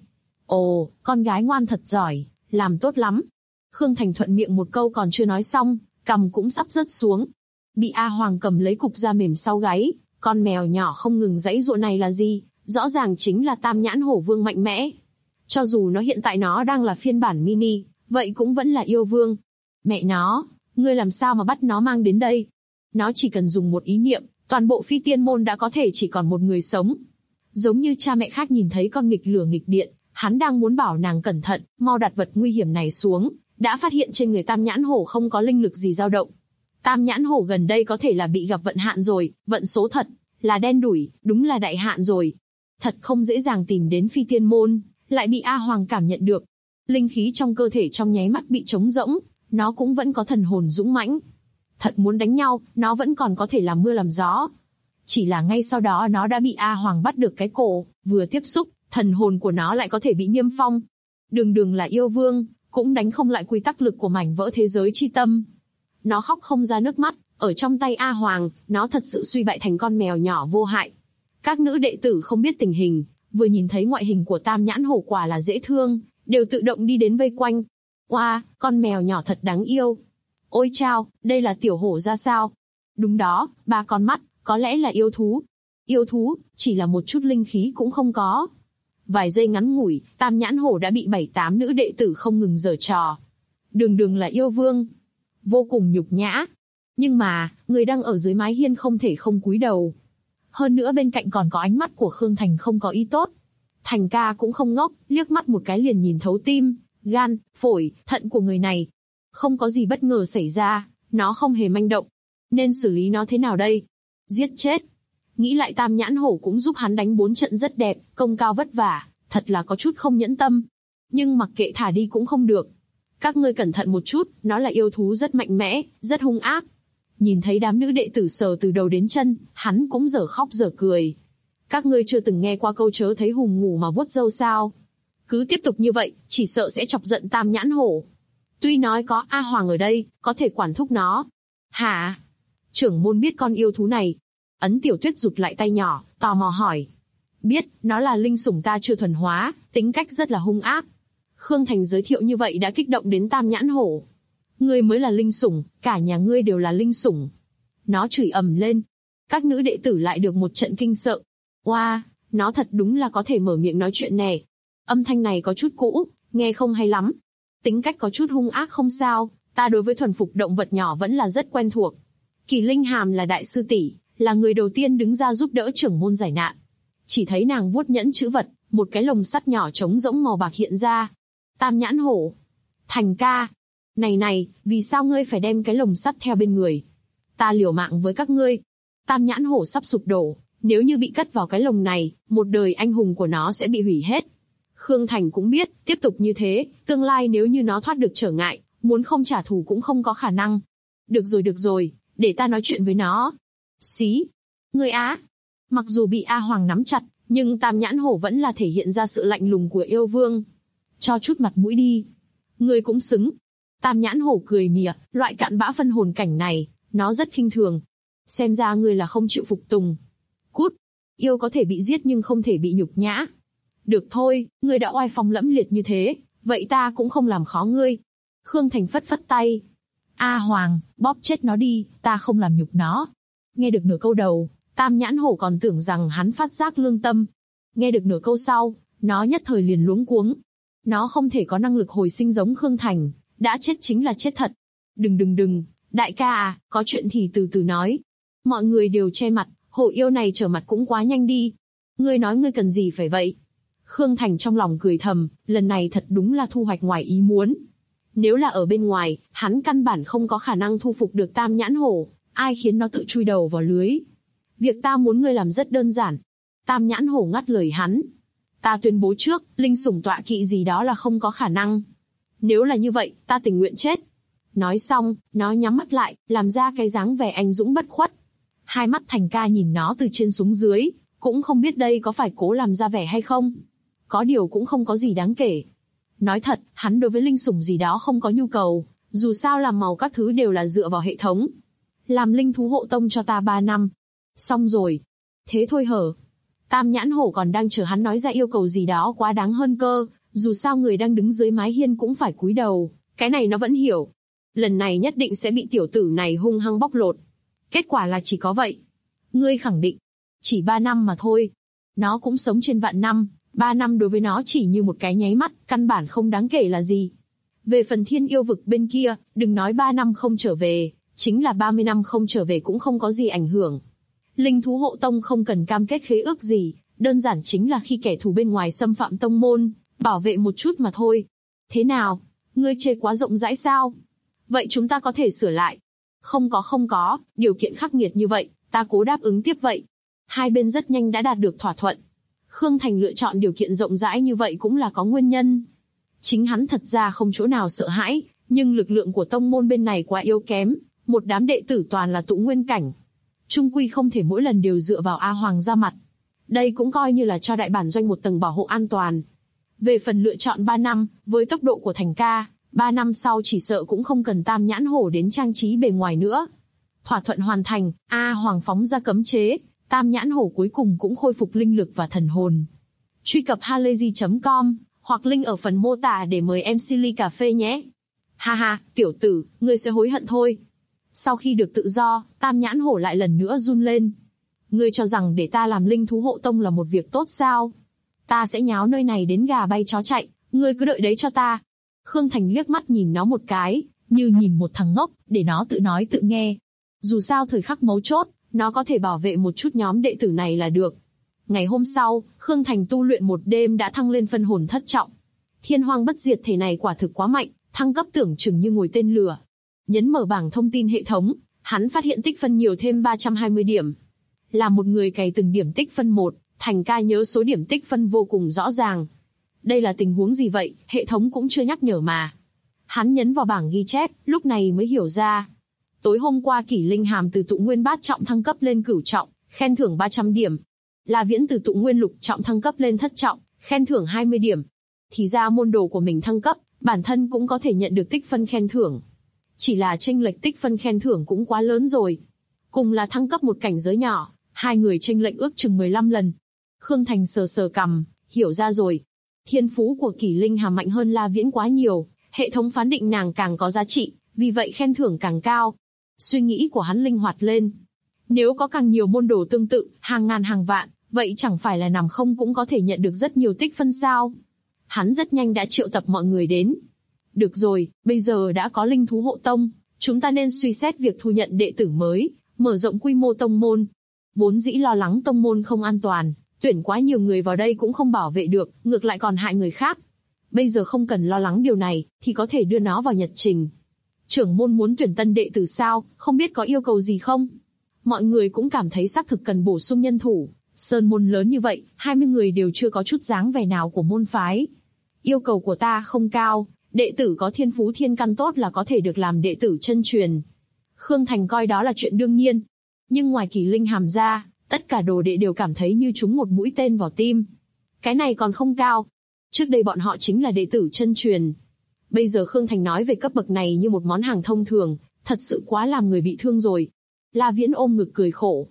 Ồ, con gái ngoan thật giỏi, làm tốt lắm. Khương Thành thuận miệng một câu còn chưa nói xong, cằm cũng sắp rớt xuống. Bị A Hoàng cầm lấy cục da mềm sau gáy, con mèo nhỏ không ngừng giãy giụa này là gì? Rõ ràng chính là Tam Nhãn Hổ Vương mạnh mẽ. Cho dù nó hiện tại nó đang là phiên bản mini, vậy cũng vẫn là yêu vương. Mẹ nó, ngươi làm sao mà bắt nó mang đến đây? Nó chỉ cần dùng một ý niệm, toàn bộ Phi Tiên Môn đã có thể chỉ còn một người sống. Giống như cha mẹ khác nhìn thấy con nghịch lửa nghịch điện, hắn đang muốn bảo nàng cẩn thận, mau đặt vật nguy hiểm này xuống, đã phát hiện trên người Tam Nhãn Hổ không có linh lực gì dao động. Tam Nhãn Hổ gần đây có thể là bị gặp vận hạn rồi, vận số thật, là đen đủi, đúng là đại hạn rồi. Thật không dễ dàng tìm đến Phi Tiên Môn, lại bị A Hoàng cảm nhận được. Linh khí trong cơ thể trong nháy mắt bị trống rỗng, nó cũng vẫn có thần hồn dũng mãnh. Thật muốn đánh nhau, nó vẫn còn có thể làm mưa làm gió. Chỉ là ngay sau đó nó đã bị A Hoàng bắt được cái cổ, vừa tiếp xúc, thần hồn của nó lại có thể bị niêm phong. Đường là yêu vương, cũng đánh không lại quy tắc lực của mảnh vỡ thế giới chi tâm. Nó khóc không ra nước mắt, ở trong tay A Hoàng, nó thật sự suy bại thành con mèo nhỏ vô hại. Các nữ đệ tử không biết tình hình, vừa nhìn thấy ngoại hình của Tam Nhãn Hổ quả là dễ thương, đều tự động đi đến vây quanh. Oa, con mèo nhỏ thật đáng yêu. Ôi chao, đây là tiểu hổ ra sao? Đúng đó, 3 con mắt, có lẽ là yêu thú. Yêu thú, chỉ là một chút linh khí cũng không có. Vài giây ngắn ngủi, Tam Nhãn Hổ đã bị 7-8 nữ đệ tử không ngừng giở trò. Đường là yêu vương. Vô cùng nhục nhã. Nhưng mà, người đang ở dưới mái hiên không thể không cúi đầu. Hơn nữa bên cạnh còn có ánh mắt của Khương Thành không có ý tốt. Thành ca cũng không ngốc, liếc mắt một cái liền nhìn thấu tim, gan, phổi, thận của người này. Không có gì bất ngờ xảy ra, nó không hề manh động. Nên xử lý nó thế nào đây? Giết chết. Nghĩ lại Tam Nhãn Hổ cũng giúp hắn đánh 4 trận rất đẹp, công cao vất vả, thật là có chút không nhẫn tâm. Nhưng mặc kệ thả đi cũng không được. Các ngươi cẩn thận một chút, nó là yêu thú rất mạnh mẽ, rất hung ác. Nhìn thấy đám nữ đệ tử sờ từ đầu đến chân, hắn cũng dở khóc dở cười. Các ngươi chưa từng nghe qua câu chớ thấy hùng ngủ mà vuốt râu sao? Cứ tiếp tục như vậy, chỉ sợ sẽ chọc giận Tam Nhãn Hổ. Tuy nói có A Hoàng ở đây, có thể quản thúc nó. Hả? Trưởng môn biết con yêu thú này. Ấn Tiểu Tuyết rụt lại tay nhỏ, tò mò hỏi. Biết, nó là linh sủng ta chưa thuần hóa, tính cách rất là hung ác. Khương Thành giới thiệu như vậy đã kích động đến Tam Nhãn Hổ. Ngươi mới là linh sủng, cả nhà ngươi đều là linh sủng. Nó chửi ầm lên. Các nữ đệ tử lại được một trận kinh sợ. Oa, nó thật đúng là có thể mở miệng nói chuyện nè. Âm thanh này có chút cũ, nghe không hay lắm. Tính cách có chút hung ác không sao, ta đối với thuần phục động vật nhỏ vẫn là rất quen thuộc. Kỳ Linh Hàm là đại sư tỷ, là người đầu tiên đứng ra giúp đỡ trưởng môn giải nạn. Chỉ thấy nàng vuốt nhẫn chữ vật, một cái lồng sắt nhỏ trống rỗng màu bạc hiện ra. Tam Nhãn Hổ. Thành ca. Này, vì sao ngươi phải đem cái lồng sắt theo bên người? Ta liều mạng với các ngươi. Tam Nhãn Hổ sắp sụp đổ, nếu như bị cất vào cái lồng này, một đời anh hùng của nó sẽ bị hủy hết. Khương Thành cũng biết, tiếp tục như thế, tương lai nếu như nó thoát được trở ngại, muốn không trả thù cũng không có khả năng. Được rồi, để ta nói chuyện với nó. Xí. Ngươi á. Mặc dù bị A Hoàng nắm chặt, nhưng Tam Nhãn Hổ vẫn là thể hiện ra sự lạnh lùng của yêu vương. Cho chút mặt mũi đi. Ngươi cũng xứng. Tam Nhãn Hổ cười mỉa, loại cặn bã phân hồn cảnh này, nó rất khinh thường. Xem ra ngươi là không chịu phục tùng. Cút. Yêu có thể bị giết nhưng không thể bị nhục nhã. Được thôi, ngươi đã oai phong lẫm liệt như thế, vậy ta cũng không làm khó ngươi. Khương Thành phất phất tay. A Hoàng, bóp chết nó đi, ta không làm nhục nó. Nghe được nửa câu đầu, Tam Nhãn Hổ còn tưởng rằng hắn phát giác lương tâm. Nghe được nửa câu sau, nó nhất thời liền luống cuống. Nó không thể có năng lực hồi sinh giống Khương Thành, đã chết chính là chết thật. Đừng, đại ca à, có chuyện thì từ từ nói. Mọi người đều che mặt, hổ yêu này trở mặt cũng quá nhanh đi. Ngươi nói ngươi cần gì phải vậy? Khương Thành trong lòng cười thầm, lần này thật đúng là thu hoạch ngoài ý muốn. Nếu là ở bên ngoài, hắn căn bản không có khả năng thu phục được Tam Nhãn Hổ, ai khiến nó tự chui đầu vào lưới. Việc ta muốn ngươi làm rất đơn giản. Tam Nhãn Hổ ngắt lời hắn. Ta tuyên bố trước, linh sủng tọa kỵ gì đó là không có khả năng. Nếu là như vậy, ta tình nguyện chết. Nói xong, nó nhắm mắt lại, làm ra cái dáng vẻ anh dũng bất khuất. Hai mắt Thành Ca nhìn nó từ trên xuống dưới, cũng không biết đây có phải cố làm ra vẻ hay không. Có điều cũng không có gì đáng kể. Nói thật, hắn đối với linh sủng gì đó không có nhu cầu, dù sao làm màu các thứ đều là dựa vào hệ thống. Làm linh thú hộ tông cho ta 3 năm. Xong rồi. Thế thôi hở. Tam Nhãn Hổ còn đang chờ hắn nói ra yêu cầu gì đó quá đáng hơn cơ, dù sao người đang đứng dưới mái hiên cũng phải cúi đầu, cái này nó vẫn hiểu. Lần này nhất định sẽ bị tiểu tử này hung hăng bóc lột. Kết quả là chỉ có vậy. Ngươi khẳng định. Chỉ 3 năm mà thôi. Nó cũng sống trên vạn năm, 3 năm đối với nó chỉ như một cái nháy mắt, căn bản không đáng kể là gì. Về phần thiên yêu vực bên kia, đừng nói 3 năm không trở về, chính là 30 năm không trở về cũng không có gì ảnh hưởng. Linh thú hộ tông không cần cam kết khế ước gì, đơn giản chính là khi kẻ thù bên ngoài xâm phạm tông môn, bảo vệ một chút mà thôi. Thế nào? Ngươi chê quá rộng rãi sao? Vậy chúng ta có thể sửa lại. Không có, điều kiện khắc nghiệt như vậy, ta cố đáp ứng tiếp vậy. Hai bên rất nhanh đã đạt được thỏa thuận. Khương Thành lựa chọn điều kiện rộng rãi như vậy cũng là có nguyên nhân. Chính hắn thật ra không chỗ nào sợ hãi, nhưng lực lượng của tông môn bên này quá yếu kém, một đám đệ tử toàn là tụ nguyên cảnh. Trung quy không thể mỗi lần đều dựa vào A Hoàng ra mặt. Đây cũng coi như là cho đại bản doanh một tầng bảo hộ an toàn. Về phần lựa chọn 3 năm, với tốc độ của Thành Ca, 3 năm sau chỉ sợ cũng không cần Tam Nhãn Hổ đến trang trí bề ngoài nữa. Thỏa thuận hoàn thành, A Hoàng phóng ra cấm chế, Tam Nhãn Hổ cuối cùng cũng khôi phục linh lực và thần hồn. Truy cập halayzi.com, hoặc link ở phần mô tả để mời em Silly cà phê nhé. Ha ha, tiểu tử, ngươi sẽ hối hận thôi. Sau khi được tự do, Tam Nhãn Hổ lại lần nữa run lên. Ngươi cho rằng để ta làm linh thú hộ tông là một việc tốt sao? Ta sẽ nháo nơi này đến gà bay chó chạy, ngươi cứ đợi đấy cho ta. Khương Thành liếc mắt nhìn nó một cái, như nhìn một thằng ngốc, để nó tự nói tự nghe. Dù sao thời khắc mấu chốt, nó có thể bảo vệ một chút nhóm đệ tử này là được. Ngày hôm sau, Khương Thành tu luyện một đêm đã thăng lên phân hồn thất trọng. Thiên hoang bất diệt thể này quả thực quá mạnh, thăng cấp tưởng chừng như ngồi tên lửa. Nhấn mở bảng thông tin hệ thống, hắn phát hiện tích phân nhiều thêm 320 điểm. Là một người cày từng điểm tích phân một, Thành Ca nhớ số điểm tích phân vô cùng rõ ràng. Đây là tình huống gì vậy, hệ thống cũng chưa nhắc nhở mà. Hắn nhấn vào bảng ghi chép, lúc này mới hiểu ra. Tối hôm qua Kỷ Linh Hàm từ tụ nguyên bát trọng thăng cấp lên cửu trọng, khen thưởng 300 điểm. La Viễn từ tụ nguyên lục trọng thăng cấp lên thất trọng, khen thưởng 20 điểm. Thì ra môn đồ của mình thăng cấp, bản thân cũng có thể nhận được tích phân khen thưởng. Chỉ là chênh lệch tích phân khen thưởng cũng quá lớn rồi. Cùng là thăng cấp một cảnh giới nhỏ, hai người chênh lệch ước chừng 15 lần. Khương Thành sờ sờ cằm, hiểu ra rồi. Thiên phú của Kỷ Linh Hàm mạnh hơn La Viễn quá nhiều, hệ thống phán định nàng càng có giá trị, vì vậy khen thưởng càng cao. Suy nghĩ của hắn linh hoạt lên. Nếu có càng nhiều môn đồ tương tự, hàng ngàn hàng vạn, vậy chẳng phải là nằm không cũng có thể nhận được rất nhiều tích phân sao? Hắn rất nhanh đã triệu tập mọi người đến. Được rồi, bây giờ đã có linh thú hộ tông, chúng ta nên suy xét việc thu nhận đệ tử mới, mở rộng quy mô tông môn. Vốn dĩ lo lắng tông môn không an toàn, tuyển quá nhiều người vào đây cũng không bảo vệ được, ngược lại còn hại người khác. Bây giờ không cần lo lắng điều này, thì có thể đưa nó vào nhật trình. Trưởng môn muốn tuyển tân đệ tử sao, không biết có yêu cầu gì không? Mọi người cũng cảm thấy xác thực cần bổ sung nhân thủ. Sơn môn lớn như vậy, 20 người đều chưa có chút dáng vẻ nào của môn phái. Yêu cầu của ta không cao, đệ tử có thiên phú thiên căn tốt là có thể được làm đệ tử chân truyền. Khương Thành coi đó là chuyện đương nhiên. Nhưng ngoài Kỷ Linh Hàm ra, tất cả đồ đệ đều cảm thấy như trúng một mũi tên vào tim. Cái này còn không cao. Trước đây bọn họ chính là đệ tử chân truyền. Bây giờ Khương Thành nói về cấp bậc này như một món hàng thông thường, thật sự quá làm người bị thương rồi. La Viễn ôm ngực cười khổ.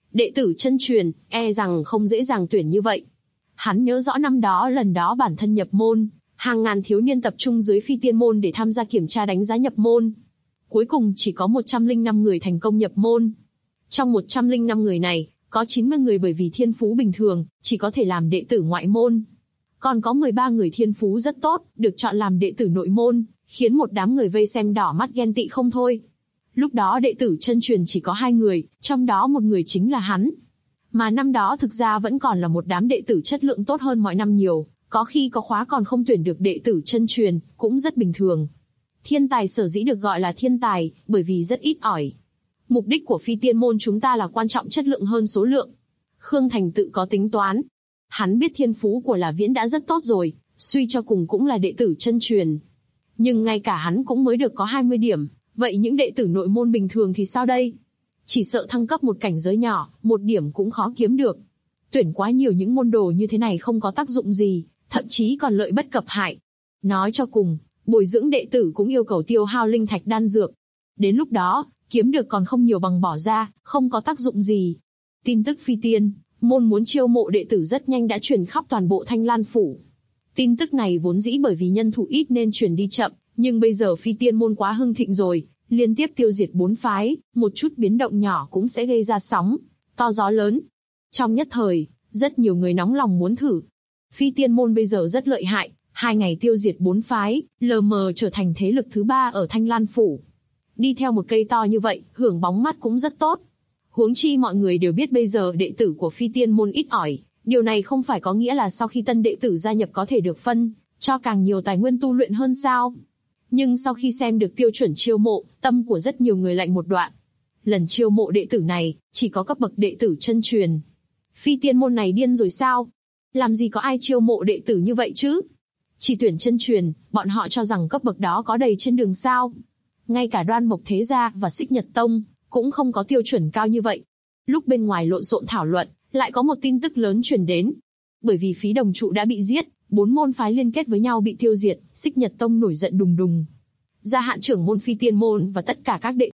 Đệ tử chân truyền, e rằng không dễ dàng tuyển như vậy. Hắn nhớ rõ năm đó lần đó bản thân nhập môn, hàng ngàn thiếu niên tập trung dưới Phi Tiên môn để tham gia kiểm tra đánh giá nhập môn. Cuối cùng chỉ có 105 người thành công nhập môn. Trong 105 người này, có 90 người bởi vì thiên phú bình thường, chỉ có thể làm đệ tử ngoại môn. Còn có 13 người thiên phú rất tốt, được chọn làm đệ tử nội môn, khiến một đám người vây xem đỏ mắt ghen tị không thôi. Lúc đó đệ tử chân truyền chỉ có 2 người, trong đó một người chính là hắn. Mà năm đó thực ra vẫn còn là một đám đệ tử chất lượng tốt hơn mọi năm nhiều, có khi có khóa còn không tuyển được đệ tử chân truyền, cũng rất bình thường. Thiên tài sở dĩ được gọi là thiên tài, bởi vì rất ít ỏi. Mục đích của Phi Tiên môn chúng ta là quan trọng chất lượng hơn số lượng. Khương Thành tự có tính toán. Hắn biết thiên phú của La Viễn đã rất tốt rồi, suy cho cùng cũng là đệ tử chân truyền. Nhưng ngay cả hắn cũng mới được có 20 điểm, vậy những đệ tử nội môn bình thường thì sao đây? Chỉ sợ thăng cấp một cảnh giới nhỏ, 1 điểm cũng khó kiếm được. Tuyển quá nhiều những môn đồ như thế này không có tác dụng gì, thậm chí còn lợi bất cập hại. Nói cho cùng, bồi dưỡng đệ tử cũng yêu cầu tiêu hao linh thạch đan dược. Đến lúc đó, kiếm được còn không nhiều bằng bỏ ra, không có tác dụng gì. Tin tức Phi Tiên môn muốn chiêu mộ đệ tử rất nhanh đã truyền khắp toàn bộ Thanh Lan phủ. Tin tức này vốn dĩ bởi vì nhân thủ ít nên truyền đi chậm, nhưng bây giờ Phi Tiên môn quá hưng thịnh rồi, liên tiếp tiêu diệt 4 phái, một chút biến động nhỏ cũng sẽ gây ra sóng to gió lớn. Trong nhất thời, rất nhiều người nóng lòng muốn thử. Phi Tiên môn bây giờ rất lợi hại, 2 ngày tiêu diệt 4 phái, lờ mờ trở thành thế lực thứ 3 ở Thanh Lan phủ. Đi theo một cây to như vậy, hưởng bóng mắt cũng rất tốt. Huống chi mọi người đều biết bây giờ đệ tử của Phi Tiên môn ít ỏi, điều này không phải có nghĩa là sau khi tân đệ tử gia nhập có thể được phân cho càng nhiều tài nguyên tu luyện hơn sao? Nhưng sau khi xem được tiêu chuẩn chiêu mộ, tâm của rất nhiều người lạnh một đoạn. Lần chiêu mộ đệ tử này, chỉ có cấp bậc đệ tử chân truyền. Phi Tiên môn này điên rồi sao? Làm gì có ai chiêu mộ đệ tử như vậy chứ? Chỉ tuyển chân truyền, bọn họ cho rằng cấp bậc đó có đầy trên đường sao? Ngay cả Đoan Mộc Thế Gia và Xích Nhật Tông cũng không có tiêu chuẩn cao như vậy. Lúc bên ngoài lộn xộn thảo luận, lại có một tin tức lớn truyền đến. Bởi vì Phí Đồng Trụ đã bị giết, 4 môn phái liên kết với nhau bị tiêu diệt, Xích Nhật Tông nổi giận đùng đùng. Gia hạn trưởng môn Phi Tiên môn và tất cả các đệ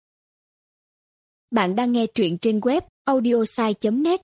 Bạn đang nghe truyện trên web audiosai.net.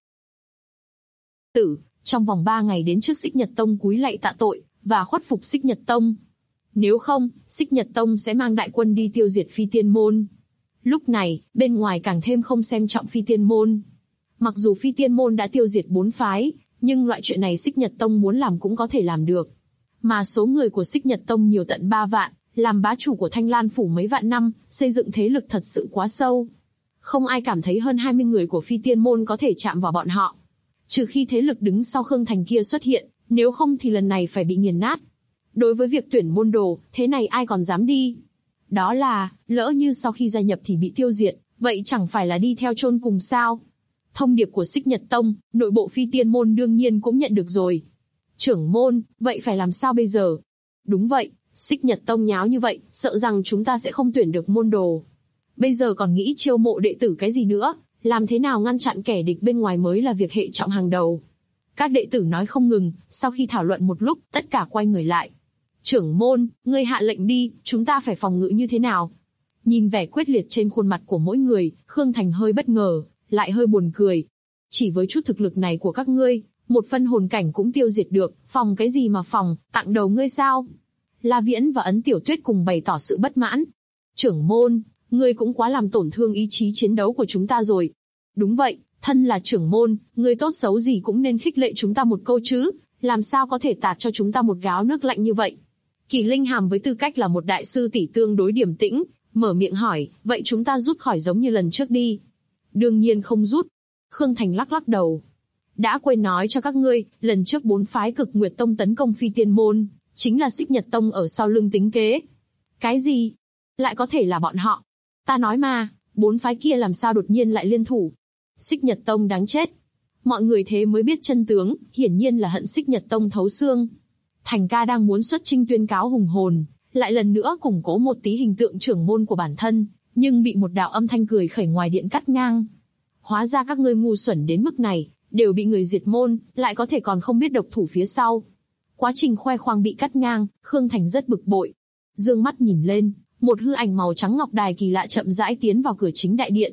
Trong vòng 3 ngày đến trước Xích Nhật Tông cúi lạy tạ tội và khuất phục Xích Nhật Tông. Nếu không, Xích Nhật Tông sẽ mang đại quân đi tiêu diệt Phi Tiên môn. Lúc này, bên ngoài càng thêm không xem trọng Phi Tiên môn. Mặc dù Phi Tiên môn đã tiêu diệt 4 phái, nhưng loại chuyện này Xích Nhật Tông muốn làm cũng có thể làm được. Mà số người của Xích Nhật Tông nhiều tận 3 vạn, làm bá chủ của Thanh Lan phủ mấy vạn năm, xây dựng thế lực thật sự quá sâu. Không ai cảm thấy hơn 20 người của Phi Tiên môn có thể chạm vào bọn họ. Trừ khi thế lực đứng sau Khương Thành kia xuất hiện, nếu không thì lần này phải bị nghiền nát. Đối với việc tuyển môn đồ, thế này ai còn dám đi? Đó là, lỡ như sau khi gia nhập thì bị tiêu diệt, vậy chẳng phải là đi theo chôn cùng sao? Thông điệp của Xích Nhật Tông, nội bộ Phi Tiên môn đương nhiên cũng nhận được rồi. Trưởng môn, vậy phải làm sao bây giờ? Đúng vậy, Xích Nhật Tông nháo như vậy, sợ rằng chúng ta sẽ không tuyển được môn đồ. Bây giờ còn nghĩ chiêu mộ đệ tử cái gì nữa, làm thế nào ngăn chặn kẻ địch bên ngoài mới là việc hệ trọng hàng đầu. Các đệ tử nói không ngừng, sau khi thảo luận một lúc, tất cả quay người lại. Trưởng môn, ngươi hạ lệnh đi, chúng ta phải phòng ngự như thế nào? Nhìn vẻ quyết liệt trên khuôn mặt của mỗi người, Khương Thành hơi bất ngờ, lại hơi buồn cười. Chỉ với chút thực lực này của các ngươi, một phân hồn cảnh cũng tiêu diệt được, phòng cái gì mà phòng, tặng đầu ngươi sao? La Viễn và Ấn Tiểu Tuyết cùng bày tỏ sự bất mãn. Trưởng môn, ngươi cũng quá làm tổn thương ý chí chiến đấu của chúng ta rồi. Đúng vậy, thân là trưởng môn, ngươi tốt xấu gì cũng nên khích lệ chúng ta một câu chứ, làm sao có thể tạt cho chúng ta một gáo nước lạnh như vậy? Kỳ Linh Hàm với tư cách là một đại sư tỷ tương đối điềm tĩnh, mở miệng hỏi, vậy chúng ta rút khỏi giống như lần trước đi. Đương nhiên không rút. Khương Thành lắc lắc đầu. Đã quên nói cho các ngươi, lần trước 4 phái Cực Nguyệt Tông tấn công Phi Tiên môn, chính là Xích Nhật Tông ở sau lưng tính kế. Cái gì? Lại có thể là bọn họ? Ta nói mà, 4 phái kia làm sao đột nhiên lại liên thủ? Xích Nhật Tông đáng chết. Mọi người thế mới biết chân tướng, hiển nhiên là hận Xích Nhật Tông thấu xương. Thành ca đang muốn xuất chinh tuyên cáo hùng hồn, lại lần nữa củng cố một tí hình tượng trưởng môn của bản thân, nhưng bị một đạo âm thanh cười khẩy ngoài điện cắt ngang. Hóa ra các ngươi ngu xuẩn đến mức này, đều bị người diệt môn, lại có thể còn không biết độc thủ phía sau. Quá trình khoe khoang bị cắt ngang, Khương Thành rất bực bội. Dương mắt nhìn lên, một hư ảnh màu trắng ngọc đài kỳ lạ chậm rãi tiến vào cửa chính đại điện.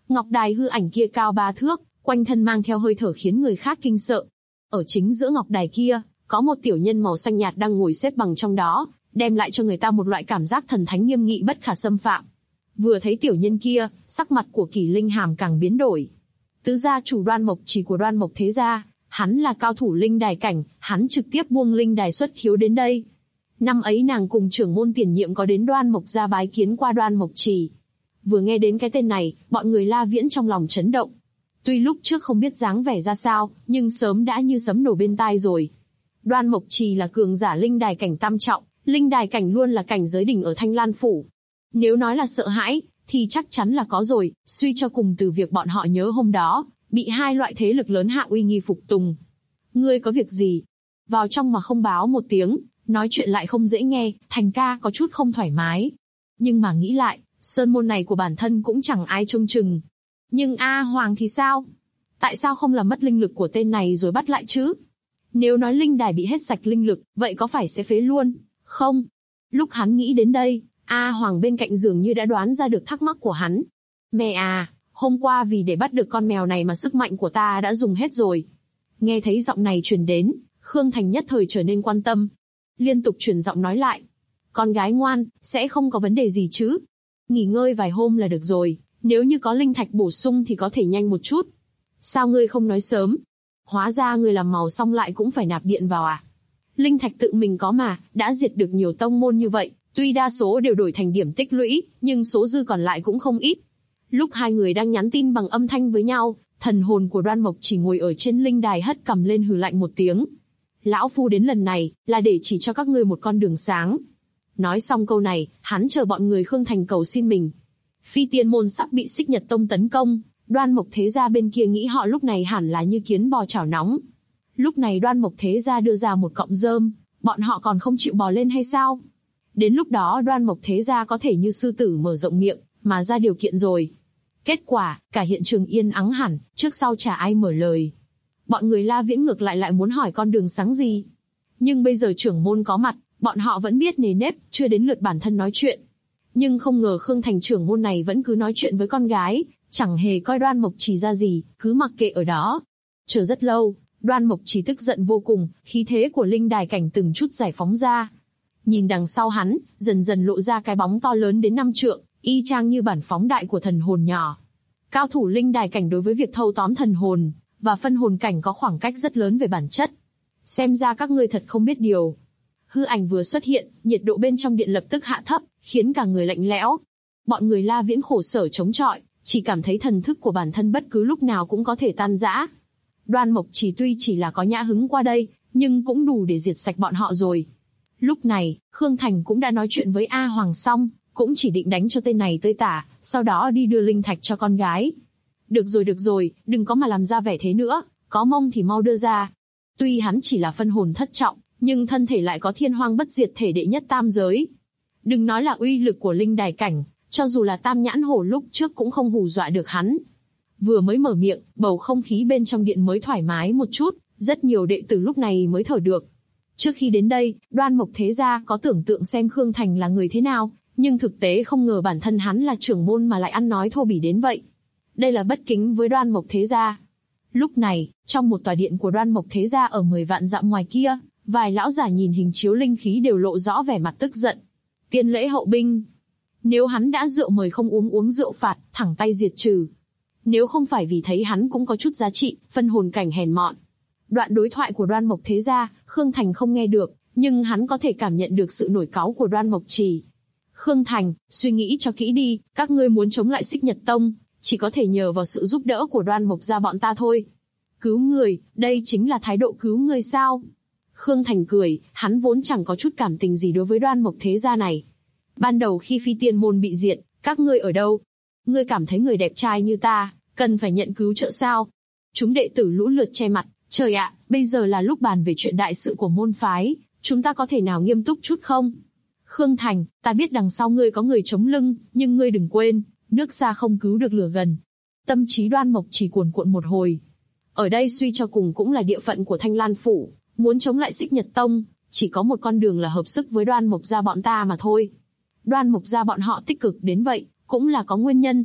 Ngọc đài hư ảnh kia cao 3 thước, quanh thân mang theo hơi thở khiến người khác kinh sợ. Ở chính giữa ngọc đài kia, có một tiểu nhân màu xanh nhạt đang ngồi xếp bằng trong đó, đem lại cho người ta một loại cảm giác thần thánh nghiêm nghị bất khả xâm phạm. Vừa thấy tiểu nhân kia, sắc mặt của Kỷ Linh Hàm càng biến đổi. Tứ gia chủ Đoan Mộc Trì của Đoan Mộc thế gia, hắn là cao thủ linh đài cảnh, hắn trực tiếp buông linh đài xuất khiếu đến đây. Năm ấy nàng cùng trưởng môn tiền nhiệm có đến Đoan Mộc gia bái kiến qua Đoan Mộc Trì. Vừa nghe đến cái tên này, bọn người La Viễn trong lòng chấn động. Tuy lúc trước không biết dáng vẻ ra sao, nhưng sớm đã như sấm nổ bên tai rồi. Đoan Mộc Trì là cường giả linh đài cảnh tam trọng, linh đài cảnh luôn là cảnh giới đỉnh ở Thanh Lan phủ. Nếu nói là sợ hãi, thì chắc chắn là có rồi, suy cho cùng từ việc bọn họ nhớ hôm đó, bị hai loại thế lực lớn hạ uy nghi phục tùng. Ngươi có việc gì? Vào trong mà không báo một tiếng, nói chuyện lại không dễ nghe, Thành ca có chút không thoải mái. Nhưng mà nghĩ lại, sơn môn này của bản thân cũng chẳng ai trông chừng. Nhưng A Hoàng thì sao? Tại sao không làm mất linh lực của tên này rồi bắt lại chứ? Nếu nói linh đài bị hết sạch linh lực, vậy có phải sẽ phế luôn? Không. Lúc hắn nghĩ đến đây, A Hoàng bên cạnh dường như đã đoán ra được thắc mắc của hắn. Mẹ à, hôm qua vì để bắt được con mèo này mà sức mạnh của ta đã dùng hết rồi. Nghe thấy giọng này truyền đến, Khương Thành nhất thời trở nên quan tâm. Liên tục truyền giọng nói lại. Con gái ngoan, sẽ không có vấn đề gì chứ? Nghỉ ngơi vài hôm là được rồi, nếu như có linh thạch bổ sung thì có thể nhanh một chút. Sao ngươi không nói sớm? Hóa ra ngươi làm màu xong lại cũng phải nạp điện vào à? Linh thạch tự mình có mà, đã diệt được nhiều tông môn như vậy, tuy đa số đều đổi thành điểm tích lũy, nhưng số dư còn lại cũng không ít. Lúc hai người đang nhắn tin bằng âm thanh với nhau, thần hồn của Đoan Mộc chỉ ngồi ở trên linh đài hất cằm lên hừ lạnh một tiếng. Lão phu đến lần này, là để chỉ cho các ngươi một con đường sáng. Nói xong câu này, hắn chờ bọn người Khương Thành cầu xin mình. Phi Tiên môn sắp bị Xích Nhật tông tấn công, Đoan Mộc thế gia bên kia nghĩ họ lúc này hẳn là như kiến bò chảo nóng. Lúc này Đoan Mộc thế gia đưa ra một cọng rơm, bọn họ còn không chịu bò lên hay sao? Đến lúc đó Đoan Mộc thế gia có thể như sư tử mở rộng miệng, mà ra điều kiện rồi. Kết quả, cả hiện trường yên ắng hẳn, trước sau chả ai mở lời. Bọn người La Viễn ngược lại muốn hỏi con đường sáng gì. Nhưng bây giờ trưởng môn có mặt, bọn họ vẫn biết nề nếp, chưa đến lượt bản thân nói chuyện. Nhưng không ngờ Khương Thành trưởng môn này vẫn cứ nói chuyện với con gái, chẳng hề coi Đoan Mộc Trì ra gì, cứ mặc kệ ở đó. Chờ rất lâu, Đoan Mộc Trì tức giận vô cùng, khí thế của linh đài cảnh từng chút giải phóng ra. Nhìn đằng sau hắn, dần dần lộ ra cái bóng to lớn đến 5 trượng, y chang như bản phóng đại của thần hồn nhỏ. Cao thủ linh đài cảnh đối với việc thâu tóm thần hồn và phân hồn cảnh có khoảng cách rất lớn về bản chất. Xem ra các ngươi thật không biết điều. Hư ảnh vừa xuất hiện, nhiệt độ bên trong điện lập tức hạ thấp, khiến cả người lạnh lẽo. Bọn người La Viễn khổ sở chống chọi, chỉ cảm thấy thần thức của bản thân bất cứ lúc nào cũng có thể tan rã. Đoan Mộc Trì tuy chỉ là có nhã hứng qua đây, nhưng cũng đủ để diệt sạch bọn họ rồi. Lúc này, Khương Thành cũng đã nói chuyện với A Hoàng xong, cũng chỉ định đánh cho tên này tơi tả, sau đó đi đưa linh thạch cho con gái. Được rồi, đừng có mà làm ra vẻ thế nữa, có mông thì mau đưa ra. Tuy hắn chỉ là phân hồn thất trọng, nhưng thân thể lại có thiên hoang bất diệt thể đệ nhất tam giới. Đừng nói là uy lực của linh đài cảnh, cho dù là tam nhãn hổ lúc trước cũng không hù dọa được hắn. Vừa mới mở miệng, bầu không khí bên trong điện mới thoải mái một chút, rất nhiều đệ tử lúc này mới thở được. Trước khi đến đây, Đoan Mộc thế gia có tưởng tượng xem Khương Thành là người thế nào, nhưng thực tế không ngờ bản thân hắn là trưởng môn mà lại ăn nói thô bỉ đến vậy. Đây là bất kính với Đoan Mộc thế gia. Lúc này, trong một tòa điện của Đoan Mộc thế gia ở 10 vạn dặm ngoài kia, vài lão giả nhìn hình chiếu linh khí đều lộ rõ vẻ mặt tức giận. Tiên lễ hậu binh. Nếu hắn đã rượu mời không uống rượu phạt, thẳng tay diệt trừ. Nếu không phải vì thấy hắn cũng có chút giá trị, phân hồn cảnh hèn mọn. Đoạn đối thoại của Đoan Mộc thế gia, Khương Thành không nghe được, nhưng hắn có thể cảm nhận được sự nổi cáu của Đoan Mộc Trì. Khương Thành, suy nghĩ cho kỹ đi, các ngươi muốn chống lại Xích Nhật Tông, chỉ có thể nhờ vào sự giúp đỡ của Đoan Mộc gia bọn ta thôi. Cứu người, đây chính là thái độ cứu người sao? Khương Thành cười, hắn vốn chẳng có chút cảm tình gì đối với Đoan Mộc thế gia này. Ban đầu khi Phi Tiên môn bị diệt, các ngươi ở đâu? Ngươi cảm thấy người đẹp trai như ta, cần phải nhận cứu trợ sao? Chúng đệ tử lũ lượt che mặt, trời ạ, bây giờ là lúc bàn về chuyện đại sự của môn phái, chúng ta có thể nào nghiêm túc chút không? Khương Thành, ta biết đằng sau ngươi có người chống lưng, nhưng ngươi đừng quên, nước xa không cứu được lửa gần. Tâm trí Đoan Mộc chỉ cuồn cuộn một hồi. Ở đây suy cho cùng cũng là địa phận của Thanh Lan phủ, muốn chống lại Xích Nhật Tông, chỉ có một con đường là hợp sức với Đoan Mộc gia bọn ta mà thôi. Đoan Mộc gia bọn họ tích cực đến vậy, cũng là có nguyên nhân.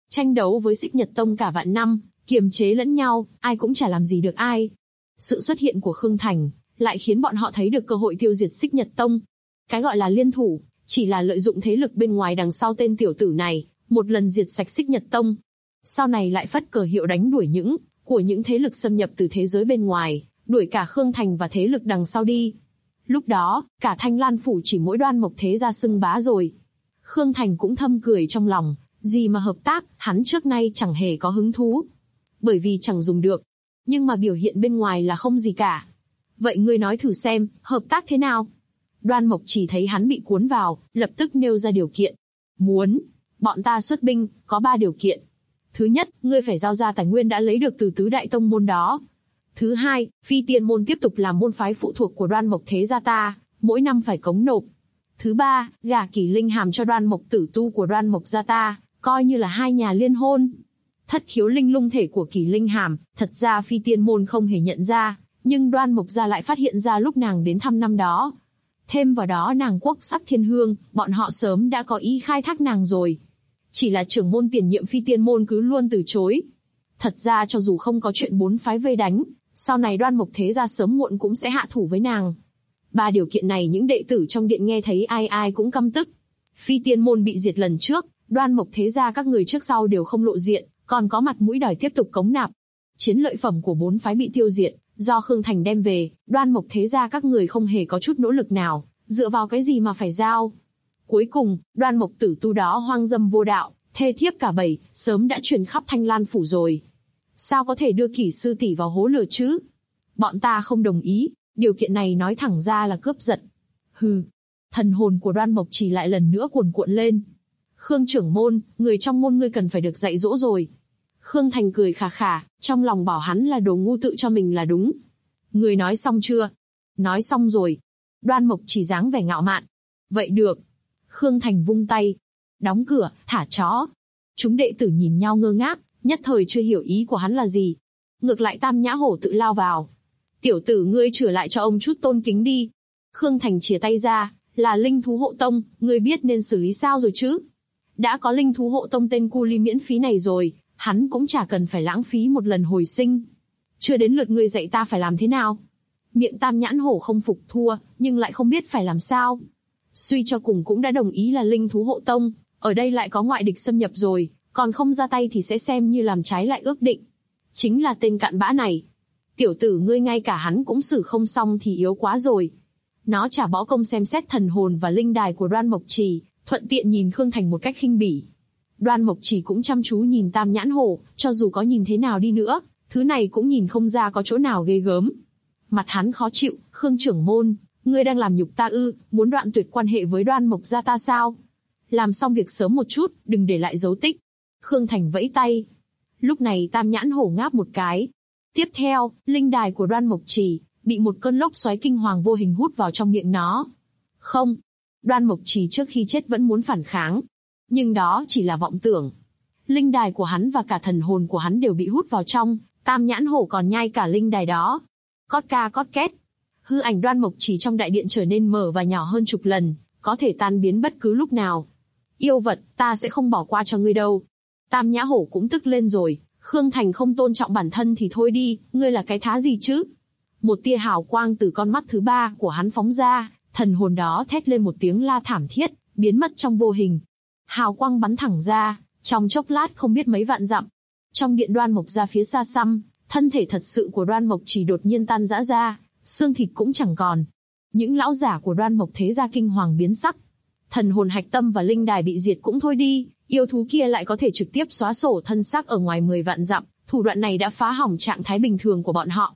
Tranh đấu với Xích Nhật Tông cả vạn năm, kiềm chế lẫn nhau, ai cũng chả làm gì được ai. Sự xuất hiện của Khương Thành lại khiến bọn họ thấy được cơ hội tiêu diệt Xích Nhật Tông. Cái gọi là liên thủ, chỉ là lợi dụng thế lực bên ngoài đằng sau tên tiểu tử này, một lần diệt sạch Xích Nhật Tông. Sau này lại phất cờ hiệu đánh đuổi những thế lực xâm nhập từ thế giới bên ngoài, đuổi cả Khương Thành và thế lực đằng sau đi. Lúc đó, cả Thanh Lan phủ chỉ mỗi Đoan Mộc Thế gia xưng bá rồi. Khương Thành cũng thầm cười trong lòng, gì mà hợp tác, hắn trước nay chẳng hề có hứng thú. Bởi vì chẳng dùng được. Nhưng mà biểu hiện bên ngoài là không gì cả. Vậy ngươi nói thử xem, hợp tác thế nào? Đoan Mộc chỉ thấy hắn bị cuốn vào, lập tức nêu ra điều kiện. Muốn, bọn ta xuất binh, có 3 điều kiện. Thứ nhất, ngươi phải giao ra tài nguyên đã lấy được từ tứ đại tông môn đó. Thứ hai, Phi Tiên môn tiếp tục làm môn phái phụ thuộc của Đoan Mộc Thế gia ta, mỗi năm phải cống nộp. Thứ ba, gả Kỷ Linh Hàm cho Đoan Mộc Tử Tu của Đoan Mộc gia ta, coi như là 2 nhà liên hôn. Thất khiếu linh lung thể của Kỷ Linh Hàm, thật ra Phi Tiên môn không hề nhận ra, nhưng Đoan Mộc gia lại phát hiện ra lúc nàng đến thăm năm đó. Thêm vào đó nàng quốc sắc thiên hương, bọn họ sớm đã có ý khai thác nàng rồi. Chỉ là trưởng môn tiền nhiệm Phi Tiên môn cứ luôn từ chối. Thật ra cho dù không có chuyện 4 phái vây đánh, sau này Đoan Mộc Thế gia sớm muộn cũng sẽ hạ thủ với nàng. 3 điều kiện này những đệ tử trong điện nghe thấy ai ai cũng căm tức. Phi Tiên môn bị diệt lần trước, Đoan Mộc Thế gia các người trước sau đều không lộ diện, còn có mặt mũi đòi tiếp tục cống nạp. Chiến lợi phẩm của 4 phái bị tiêu diệt, do Khương Thành đem về, Đoan Mộc Thế gia các người không hề có chút nỗ lực nào, dựa vào cái gì mà phải giao. Cuối cùng, Đoan Mộc Tử Tu đó hoang dâm vô đạo, thê thiếp cả 7, sớm đã truyền khắp Thanh Lan phủ rồi. Sao có thể đưa Kỷ sư tỷ vào hố lửa chứ? Bọn ta không đồng ý, điều kiện này nói thẳng ra là cướp giật. Hừ. Thần hồn của Đoan Mộc chỉ lại lần nữa cuồn cuộn lên. Khương trưởng môn, người trong môn ngươi cần phải được dạy dỗ rồi. Khương Thành cười khà khà, trong lòng bảo hắn là đồ ngu tự cho mình là đúng. Người nói xong chưa? Nói xong rồi. Đoan Mộc chỉ dáng vẻ ngạo mạn. Vậy được. Khương Thành vung tay. Đóng cửa, thả chó. Chúng đệ tử nhìn nhau ngơ ngác, nhất thời chưa hiểu ý của hắn là gì. Ngược lại Tam Nhã Hổ tự lao vào. Tiểu tử ngươi trở lại cho ông chút tôn kính đi. Khương Thành chìa tay ra, là linh thú hộ tông, ngươi biết nên xử lý sao rồi chứ? Đã có linh thú hộ tông tên cu li miễn phí này rồi, hắn cũng chả cần phải lãng phí một lần hồi sinh. Chưa đến lượt ngươi dạy ta phải làm thế nào? Miệng Tam Nhãn Hổ không phục thua, nhưng lại không biết phải làm sao. Suy cho cùng cũng đã đồng ý là linh thú hộ tông, ở đây lại có ngoại địch xâm nhập rồi, còn không ra tay thì sẽ xem như làm trái lại ước định. Chính là tên cặn bã này. Tiểu tử ngươi ngay cả hắn cũng xử không xong thì yếu quá rồi. Nó trả bỏ công xem xét thần hồn và linh đài của Đoan Mộc Trì, thuận tiện nhìn Khương Thành một cách khinh bỉ. Đoan Mộc Trì cũng chăm chú nhìn Tam Nhãn Hổ, cho dù có nhìn thế nào đi nữa, thứ này cũng nhìn không ra có chỗ nào ghê gớm. Mặt hắn khó chịu, Khương trưởng môn, ngươi đang làm nhục ta ư, muốn đoạn tuyệt quan hệ với Đoan Mộc gia ta sao? Làm xong việc sớm một chút, đừng để lại dấu tích. Khương Thành vẫy tay. Lúc này Tam Nhãn Hổ ngáp một cái. Tiếp theo, linh đài của Đoan Mộc Trì bị một cơn lốc xoáy kinh hoàng vô hình hút vào trong miệng nó. Không, Đoan Mộc Trì trước khi chết vẫn muốn phản kháng, nhưng đó chỉ là vọng tưởng. Linh đài của hắn và cả thần hồn của hắn đều bị hút vào trong, Tam Nhãn Hổ còn nhai cả linh đài đó. Cót ca cót két. Hư ảnh Đoan Mộc Trì trong đại điện trở nên mờ và nhỏ hơn chục lần, có thể tan biến bất cứ lúc nào. Yêu vật, ta sẽ không bỏ qua cho ngươi đâu. Tam Nhã Hổ cũng tức lên rồi. Khương Thành không tôn trọng bản thân thì thôi đi, ngươi là cái thá gì chứ? Một tia hào quang từ con mắt thứ 3 của hắn phóng ra, thần hồn đó thét lên một tiếng la thảm thiết, biến mất trong vô hình. Hào quang bắn thẳng ra, trong chốc lát không biết mấy vạn dặm. Trong điện Đoan Mộc ra phía xa xăm, thân thể thật sự của Đoan Mộc chỉ đột nhiên tan rã ra, xương thịt cũng chẳng còn. Những lão giả của Đoan Mộc Thế gia kinh hoàng biến sắc. Thần hồn hạch tâm và linh đài bị diệt cũng thôi đi, yêu thú kia lại có thể trực tiếp xóa sổ thân xác ở ngoài 10 vạn dặm, thủ đoạn này đã phá hỏng trạng thái bình thường của bọn họ.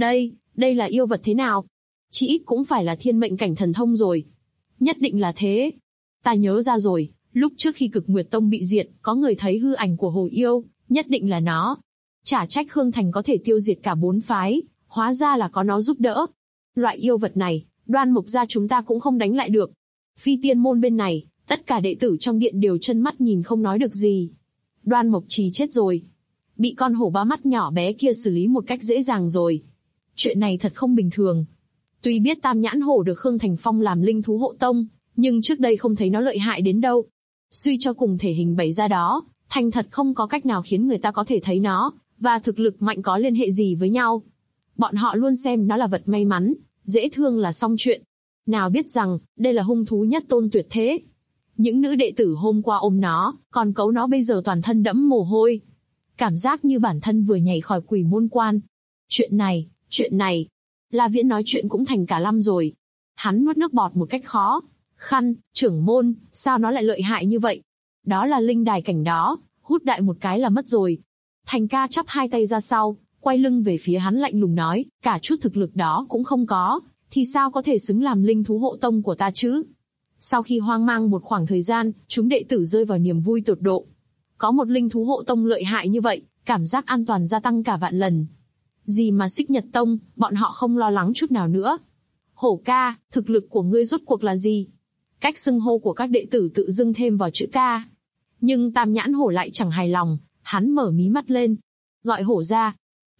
Đây là yêu vật thế nào? Chỉ ít cũng phải là thiên mệnh cảnh thần thông rồi. Nhất định là thế. Ta nhớ ra rồi, lúc trước khi Cực Nguyệt Tông bị diệt, có người thấy hư ảnh của hồ yêu, nhất định là nó. Chả trách Khương Thành có thể tiêu diệt cả 4 phái, hóa ra là có nó giúp đỡ. Loại yêu vật này, Đoan Mộc gia chúng ta cũng không đánh lại được. Phi Tiên môn bên này, tất cả đệ tử trong điện đều chân mắt nhìn không nói được gì. Đoan Mộc Trì chết rồi. Bị con hổ ba mắt nhỏ bé kia xử lý một cách dễ dàng rồi. Chuyện này thật không bình thường. Tuy biết Tam Nhãn Hổ được Khương Thành phong làm linh thú hộ tông, nhưng trước đây không thấy nó lợi hại đến đâu. Suy cho cùng thể hình bày ra đó, Thành thật không có cách nào khiến người ta có thể thấy nó, và thực lực mạnh có liên hệ gì với nhau. Bọn họ luôn xem nó là vật may mắn, dễ thương là xong chuyện. Nào biết rằng, đây là hung thú nhất tôn tuyệt thế. Những nữ đệ tử hôm qua ôm nó, còn cấu nó bây giờ toàn thân đẫm mồ hôi. Cảm giác như bản thân vừa nhảy khỏi quỷ môn quan. Chuyện này, La Viễn nói chuyện cũng thành cả lăm rồi. Hắn nuốt nước bọt một cách khó khăn, trưởng môn, sao nó lại lợi hại như vậy? Đó là linh đài cảnh đó, hút đại một cái là mất rồi. Thành ca chắp hai tay ra sau, quay lưng về phía hắn lạnh lùng nói, cả chút thực lực đó cũng không có, thì sao có thể xứng làm linh thú hộ tông của ta chứ? Sau khi hoang mang một khoảng thời gian, chúng đệ tử rơi vào niềm vui tột độ. Có một linh thú hộ tông lợi hại như vậy, cảm giác an toàn gia tăng cả vạn lần. Gì mà Xích Nhật Tông, bọn họ không lo lắng chút nào nữa. Hổ ca, thực lực của ngươi rốt cuộc là gì? Cách xưng hô của các đệ tử tự dưng thêm vào chữ ca. Nhưng Tam Nhãn Hổ lại chẳng hài lòng, hắn mở mí mắt lên. Gọi Hổ ra.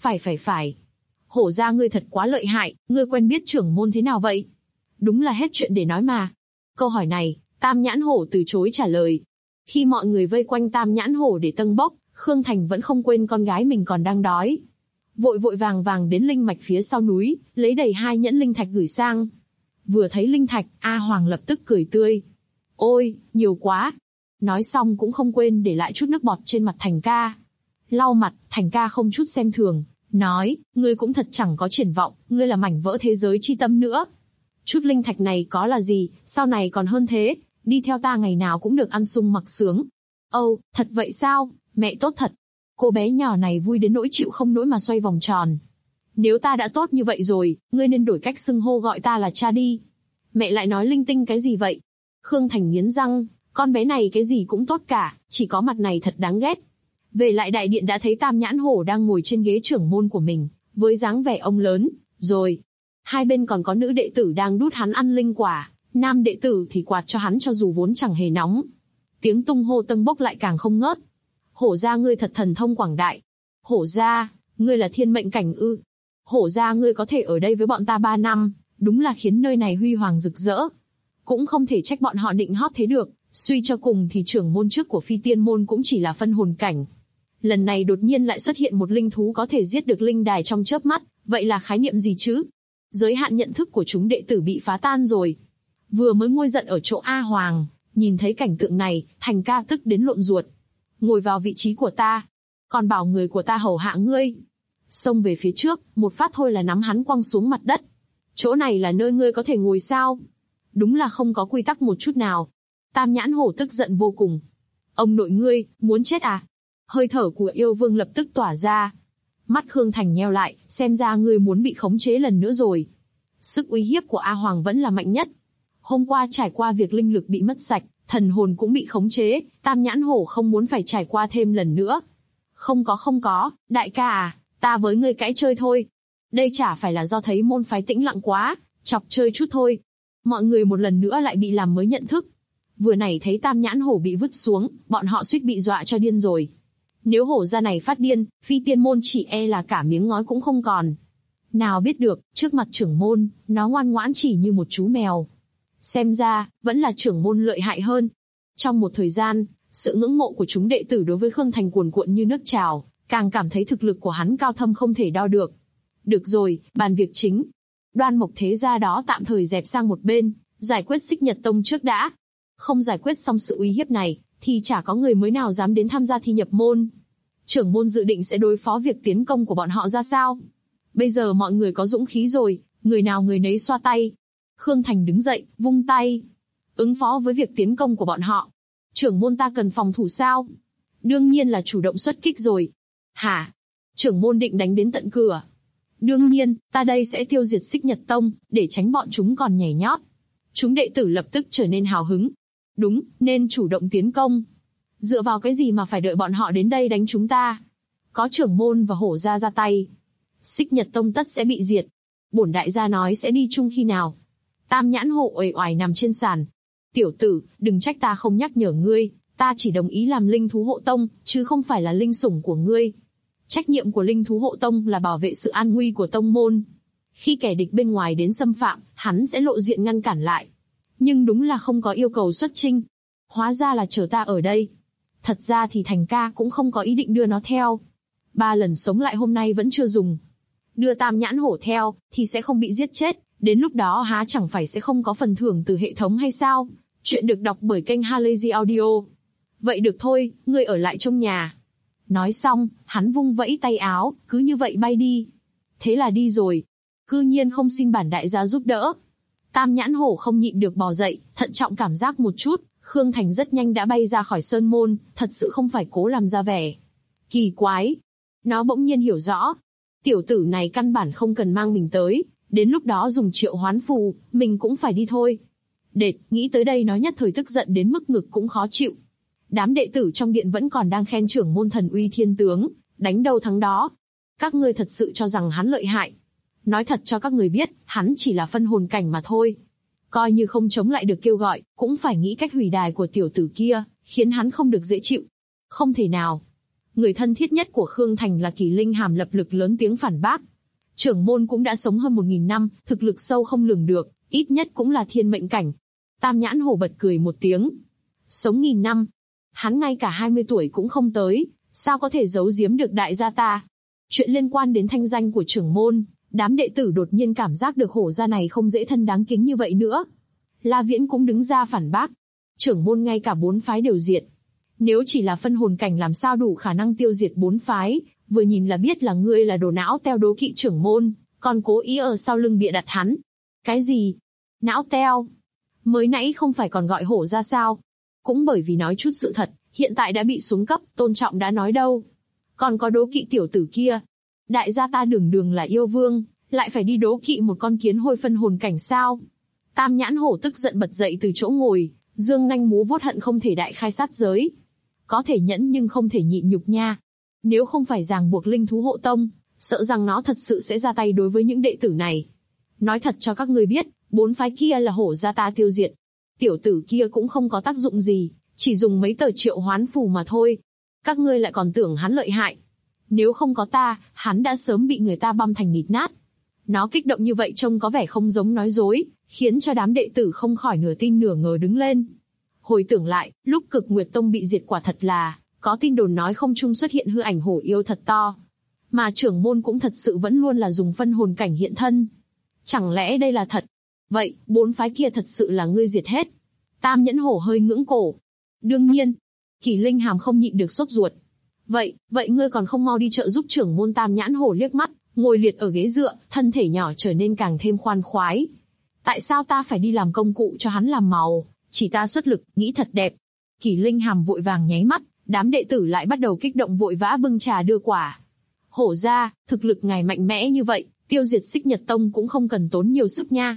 Phải. Hổ ra ngươi thật quá lợi hại, ngươi quen biết trưởng môn thế nào vậy? Đúng là hết chuyện để nói mà. Câu hỏi này, Tam Nhãn Hổ từ chối trả lời. Khi mọi người vây quanh Tam Nhãn Hổ để tâng bốc, Khương Thành vẫn không quên con gái mình còn đang đói. Vội vàng đến linh mạch phía sau núi, lấy đầy 2 nhẫn linh thạch gửi sang. Vừa thấy linh thạch, A Hoàng lập tức cười tươi. Ôi, nhiều quá. Nói xong cũng không quên để lại chút nước bọt trên mặt Thành ca. Lau mặt, Thành ca không chút xem thường, nói, ngươi cũng thật chẳng có triển vọng, ngươi là mảnh vỡ thế giới chi tâm nữa. Chút linh thạch này có là gì, sau này còn hơn thế, đi theo ta ngày nào cũng được ăn sung mặc sướng. Âu, thật vậy sao, mẹ tốt thật. Cô bé nhỏ này vui đến nỗi chịu không nổi mà xoay vòng tròn. Nếu ta đã tốt như vậy rồi, ngươi nên đổi cách xưng hô gọi ta là cha đi. Mẹ lại nói linh tinh cái gì vậy? Khương Thành nghiến răng, con bé này cái gì cũng tốt cả, chỉ có mặt này thật đáng ghét. Về lại đại điện đã thấy Tam Nhãn Hổ đang ngồi trên ghế trưởng môn của mình, với dáng vẻ ông lớn, rồi. Hai bên còn có nữ đệ tử đang đút hắn ăn linh quả, nam đệ tử thì quạt cho hắn cho dù vốn chẳng hề nóng. Tiếng tung hô tâng bốc lại càng không ngớt. Hổ gia ngươi thật thần thông quảng đại. Hổ gia, ngươi là thiên mệnh cảnh ư? Hổ gia ngươi có thể ở đây với bọn ta 3 năm, đúng là khiến nơi này huy hoàng rực rỡ. Cũng không thể trách bọn họ định hót thế được, suy cho cùng thì trưởng môn trước của Phi Tiên môn cũng chỉ là phân hồn cảnh. Lần này đột nhiên lại xuất hiện một linh thú có thể giết được linh đài trong chớp mắt, vậy là khái niệm gì chứ? Giới hạn nhận thức của chúng đệ tử bị phá tan rồi. Vừa mới nguôi giận ở chỗ A Hoàng, nhìn thấy cảnh tượng này, Thành ca tức đến lộn ruột. Ngồi vào vị trí của ta, còn bảo người của ta hầu hạ ngươi. Xông về phía trước, một phát thôi là nắm hắn quăng xuống mặt đất. Chỗ này là nơi ngươi có thể ngồi sao? Đúng là không có quy tắc một chút nào. Tam Nhãn Hổ tức giận vô cùng. Ông nội ngươi, muốn chết à? Hơi thở của yêu vương lập tức tỏa ra. Mắt Khương Thành nheo lại, xem ra ngươi muốn bị khống chế lần nữa rồi. Sức uy hiếp của A Hoàng vẫn là mạnh nhất. Hôm qua trải qua việc linh lực bị mất sạch, thần hồn cũng bị khống chế, Tam Nhãn Hổ không muốn phải trải qua thêm lần nữa. Không có, đại ca à, ta với ngươi cãi chơi thôi. Đây chả phải là do thấy môn phái tĩnh lặng quá, chọc chơi chút thôi. Mọi người một lần nữa lại bị làm mới nhận thức. Vừa nãy thấy Tam Nhãn Hổ bị vứt xuống, bọn họ suýt bị dọa cho điên rồi. Nếu hổ gia này phát điên, Phi Tiên môn chỉ e là cả miếng ngói cũng không còn. Nào biết được, trước mặt trưởng môn, nó ngoan ngoãn chỉ như một chú mèo. Xem ra, vẫn là trưởng môn lợi hại hơn. Trong một thời gian, sự ngưỡng mộ của chúng đệ tử đối với Khương Thành cuồn cuộn như nước trào, càng cảm thấy thực lực của hắn cao thâm không thể đo được. Được rồi, bàn việc chính. Đoan Mộc thế gia đó tạm thời dẹp sang một bên, giải quyết Xích Nhật Tông trước đã. Không giải quyết xong sự uy hiếp này, thì chả có người mới nào dám đến tham gia thi nhập môn. Trưởng môn dự định sẽ đối phó việc tiến công của bọn họ ra sao? Bây giờ mọi người có dũng khí rồi, người nào người nấy xoa tay. Khương Thành đứng dậy, vung tay. Ứng phó với việc tiến công của bọn họ. Trưởng môn ta cần phòng thủ sao? Đương nhiên là chủ động xuất kích rồi. Hả? Trưởng môn định đánh đến tận cửa. Đương nhiên, ta đây sẽ tiêu diệt Xích Nhật Tông, để tránh bọn chúng còn nhảy nhót. Chúng đệ tử lập tức trở nên hào hứng. Đúng, nên chủ động tiến công. Dựa vào cái gì mà phải đợi bọn họ đến đây đánh chúng ta? Có trưởng môn và hổ gia ra tay, Xích Nhật Tông tất sẽ bị diệt. Bổn đại gia nói sẽ đi chung khi nào? Tam Nhãn Hổ uể oải nằm trên sàn. Tiểu tử, đừng trách ta không nhắc nhở ngươi, ta chỉ đồng ý làm linh thú hộ tông, chứ không phải là linh sủng của ngươi. Trách nhiệm của linh thú hộ tông là bảo vệ sự an nguy của tông môn. Khi kẻ địch bên ngoài đến xâm phạm, hắn sẽ lộ diện ngăn cản lại. Nhưng đúng là không có yêu cầu xuất chinh. Hóa ra là chờ ta ở đây. Thật ra thì Thành ca cũng không có ý định đưa nó theo. 3 lần sống lại hôm nay vẫn chưa dùng. Đưa Tam Nhãn Hổ theo, thì sẽ không bị giết chết, đến lúc đó há chẳng phải sẽ không có phần thưởng từ hệ thống hay sao? Chuyện được đọc bởi kênh Halazy Audio. Vậy được thôi, ngươi ở lại trong nhà. Nói xong, hắn vung vẫy tay áo, cứ như vậy bay đi. Thế là đi rồi. Cư nhiên không xin bản đại gia giúp đỡ. Tam Nhãn Hổ không nhịn được bò dậy, thận trọng cảm giác một chút, Khương Thành rất nhanh đã bay ra khỏi sơn môn, thật sự không phải cố làm ra vẻ. Kỳ quái. Nó bỗng nhiên hiểu rõ. Tiểu tử này căn bản không cần mang mình tới, đến lúc đó dùng triệu hoán phù, mình cũng phải đi thôi. Đệt, nghĩ tới đây nó nhất thời tức giận đến mức ngực cũng khó chịu. Đám đệ tử trong điện vẫn còn đang khen trưởng môn thần uy thiên tướng, đánh đâu thắng đó. Các ngươi thật sự cho rằng hắn lợi hại. Nói thật cho các người biết, hắn chỉ là phân hồn cảnh mà thôi. Coi như không chống lại được kêu gọi, cũng phải nghĩ cách hủy đài của tiểu tử kia, khiến hắn không được dễ chịu. Không thể nào. Người thân thiết nhất của Khương Thành là Kỳ Linh Hàm lập lực lớn tiếng phản bác. Trưởng môn cũng đã sống hơn 1000 năm, thực lực sâu không lường được, ít nhất cũng là thiên mệnh cảnh. Tam Nhãn Hổ bật cười một tiếng. Sống 1000 năm. Hắn ngay cả 20 tuổi cũng không tới, sao có thể giấu giếm được đại gia ta? Chuyện liên quan đến thanh danh của trưởng môn, đám đệ tử đột nhiên cảm giác được hổ gia này không dễ thân đáng kính như vậy nữa. La Viễn cũng đứng ra phản bác. Trưởng môn ngay cả 4 phái đều diệt. Nếu chỉ là phân hồn cảnh làm sao đủ khả năng tiêu diệt 4 phái, vừa nhìn là biết là ngươi là đồ não teo đố kỵ trưởng môn, còn cố ý ở sau lưng bịa đặt hắn. Cái gì? Não teo? Mới nãy không phải còn gọi hổ ra sao? Cũng bởi vì nói chút sự thật, hiện tại đã bị xuống cấp, tôn trọng đã nói đâu. Còn có đố kỵ tiểu tử kia. Đại gia ta đường đường là yêu vương, lại phải đi đố kỵ một con kiến hôi phân hồn cảnh sao? Tam Nhãn Hổ tức giận bật dậy từ chỗ ngồi, dương nanh múa vuốt hận không thể đại khai sát giới. Có thể nhẫn nhưng không thể nhịn nhục nha. Nếu không phải ràng buộc linh thú hộ tông, sợ rằng nó thật sự sẽ ra tay đối với những đệ tử này. Nói thật cho các ngươi biết, 4 phái kia là hổ gia ta tiêu diệt. Tiểu tử kia cũng không có tác dụng gì, chỉ dùng mấy tờ triệu hoán phù mà thôi. Các ngươi lại còn tưởng hắn lợi hại. Nếu không có ta, hắn đã sớm bị người ta băm thành thịt nát. Nó kích động như vậy trông có vẻ không giống nói dối, khiến cho đám đệ tử không khỏi nửa tin nửa ngờ đứng lên. Hồi tưởng lại, lúc Cực Nguyệt Tông bị diệt quả thật là, có tin đồn nói không trung xuất hiện hư ảnh hổ yêu thật to. Mà trưởng môn cũng thật sự vẫn luôn là dùng phân hồn cảnh hiện thân. Chẳng lẽ đây là thật? Vậy, 4 phái kia thật sự là ngươi diệt hết? Tam Nhẫn Hổ hơi ngưỡng cổ. Đương nhiên. Kỳ Linh Hàm không nhịn được sốt ruột. Vậy ngươi còn không mau đi trợ giúp trưởng môn? Tam Nhãn Hổ liếc mắt, ngồi liệt ở ghế dựa, thân thể nhỏ trở nên càng thêm khoan khoái. Tại sao ta phải đi làm công cụ cho hắn làm màu? Chỉ ta xuất lực, nghĩ thật đẹp. Kỳ Linh Hàm vội vàng nháy mắt, đám đệ tử lại bắt đầu kích động vội vã bưng trà đưa quả. Hổ gia, thực lực ngài mạnh mẽ như vậy, tiêu diệt Xích Nhật Tông cũng không cần tốn nhiều sức nha.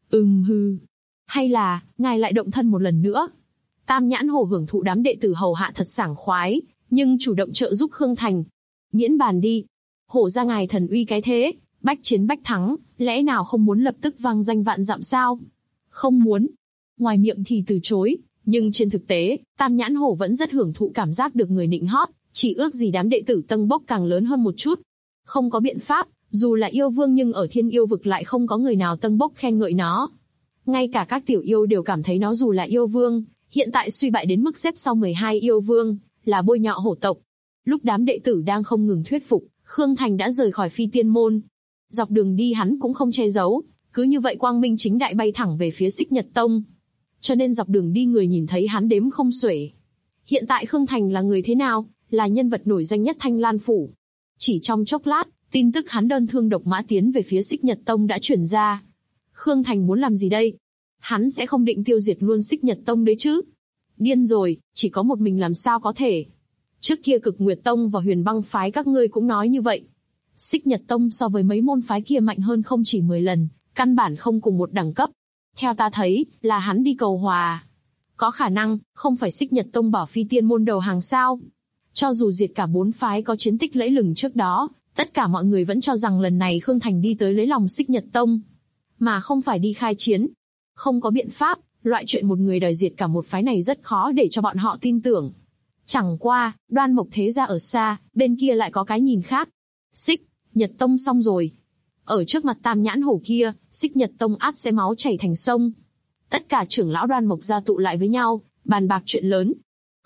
Hư. Hay là, ngài lại động thân một lần nữa? Tam Nhãn Hổ hưởng thụ đám đệ tử hầu hạ thật sảng khoái, nhưng chủ động trợ giúp Khương Thành. Miễn bàn đi. Hổ gia ngài thần uy cái thế, bách chiến bách thắng, lẽ nào không muốn lập tức vang danh vạn dặm sao? Không muốn. Ngoài miệng thì từ chối, nhưng trên thực tế, Tam Nhãn Hổ vẫn rất hưởng thụ cảm giác được người nịnh hót, chỉ ước gì đám đệ tử tâng bốc càng lớn hơn một chút. Không có biện pháp, dù là yêu vương nhưng ở Thiên Yêu vực lại không có người nào tâng bốc khen ngợi nó. Ngay cả các tiểu yêu đều cảm thấy nó dù là yêu vương, hiện tại suy bại đến mức xếp sau 12 yêu vương, là bôi nhọ hổ tộc. Lúc đám đệ tử đang không ngừng thuyết phục, Khương Thành đã rời khỏi Phi Tiên Môn. Dọc đường đi hắn cũng không che giấu, cứ như vậy quang minh chính đại bay thẳng về phía Xích Nhật Tông. Cho nên dọc đường đi người nhìn thấy hắn đếm không xuể. Hiện tại Khương Thành là người thế nào? Là nhân vật nổi danh nhất Thanh Lan Phủ. Chỉ trong chốc lát, tin tức hắn đơn thương độc mã tiến về phía Xích Nhật Tông đã truyền ra. Khương Thành muốn làm gì đây? Hắn sẽ không định tiêu diệt luôn Xích Nhật Tông đấy chứ? Điên rồi, chỉ có một mình làm sao có thể? Trước kia Cực Nguyệt Tông và Huyền Băng Phái các ngươi cũng nói như vậy. Xích Nhật Tông so với mấy môn phái kia mạnh hơn không chỉ 10 lần, căn bản không cùng một đẳng cấp. Theo ta thấy, là hắn đi cầu hòa. Có khả năng, không phải Xích Nhật Tông bảo Phi Tiên Môn đầu hàng sao? Cho dù diệt cả 4 phái có chiến tích lẫy lừng trước đó, tất cả mọi người vẫn cho rằng lần này Khương Thành đi tới lấy lòng Xích Nhật Tông, mà không phải đi khai chiến. Không có biện pháp, loại chuyện một người đòi diệt cả một phái này rất khó để cho bọn họ tin tưởng. Chẳng qua, Đoan Mộc Thế Gia ở xa, bên kia lại có cái nhìn khác. Xích Nhật Tông xong rồi. Ở trước mặt Tam Nhãn Hổ kia, Xích Nhật Tông ắt sẽ máu chảy thành sông. Tất cả trưởng lão Đoan Mộc Gia tụ lại với nhau, bàn bạc chuyện lớn.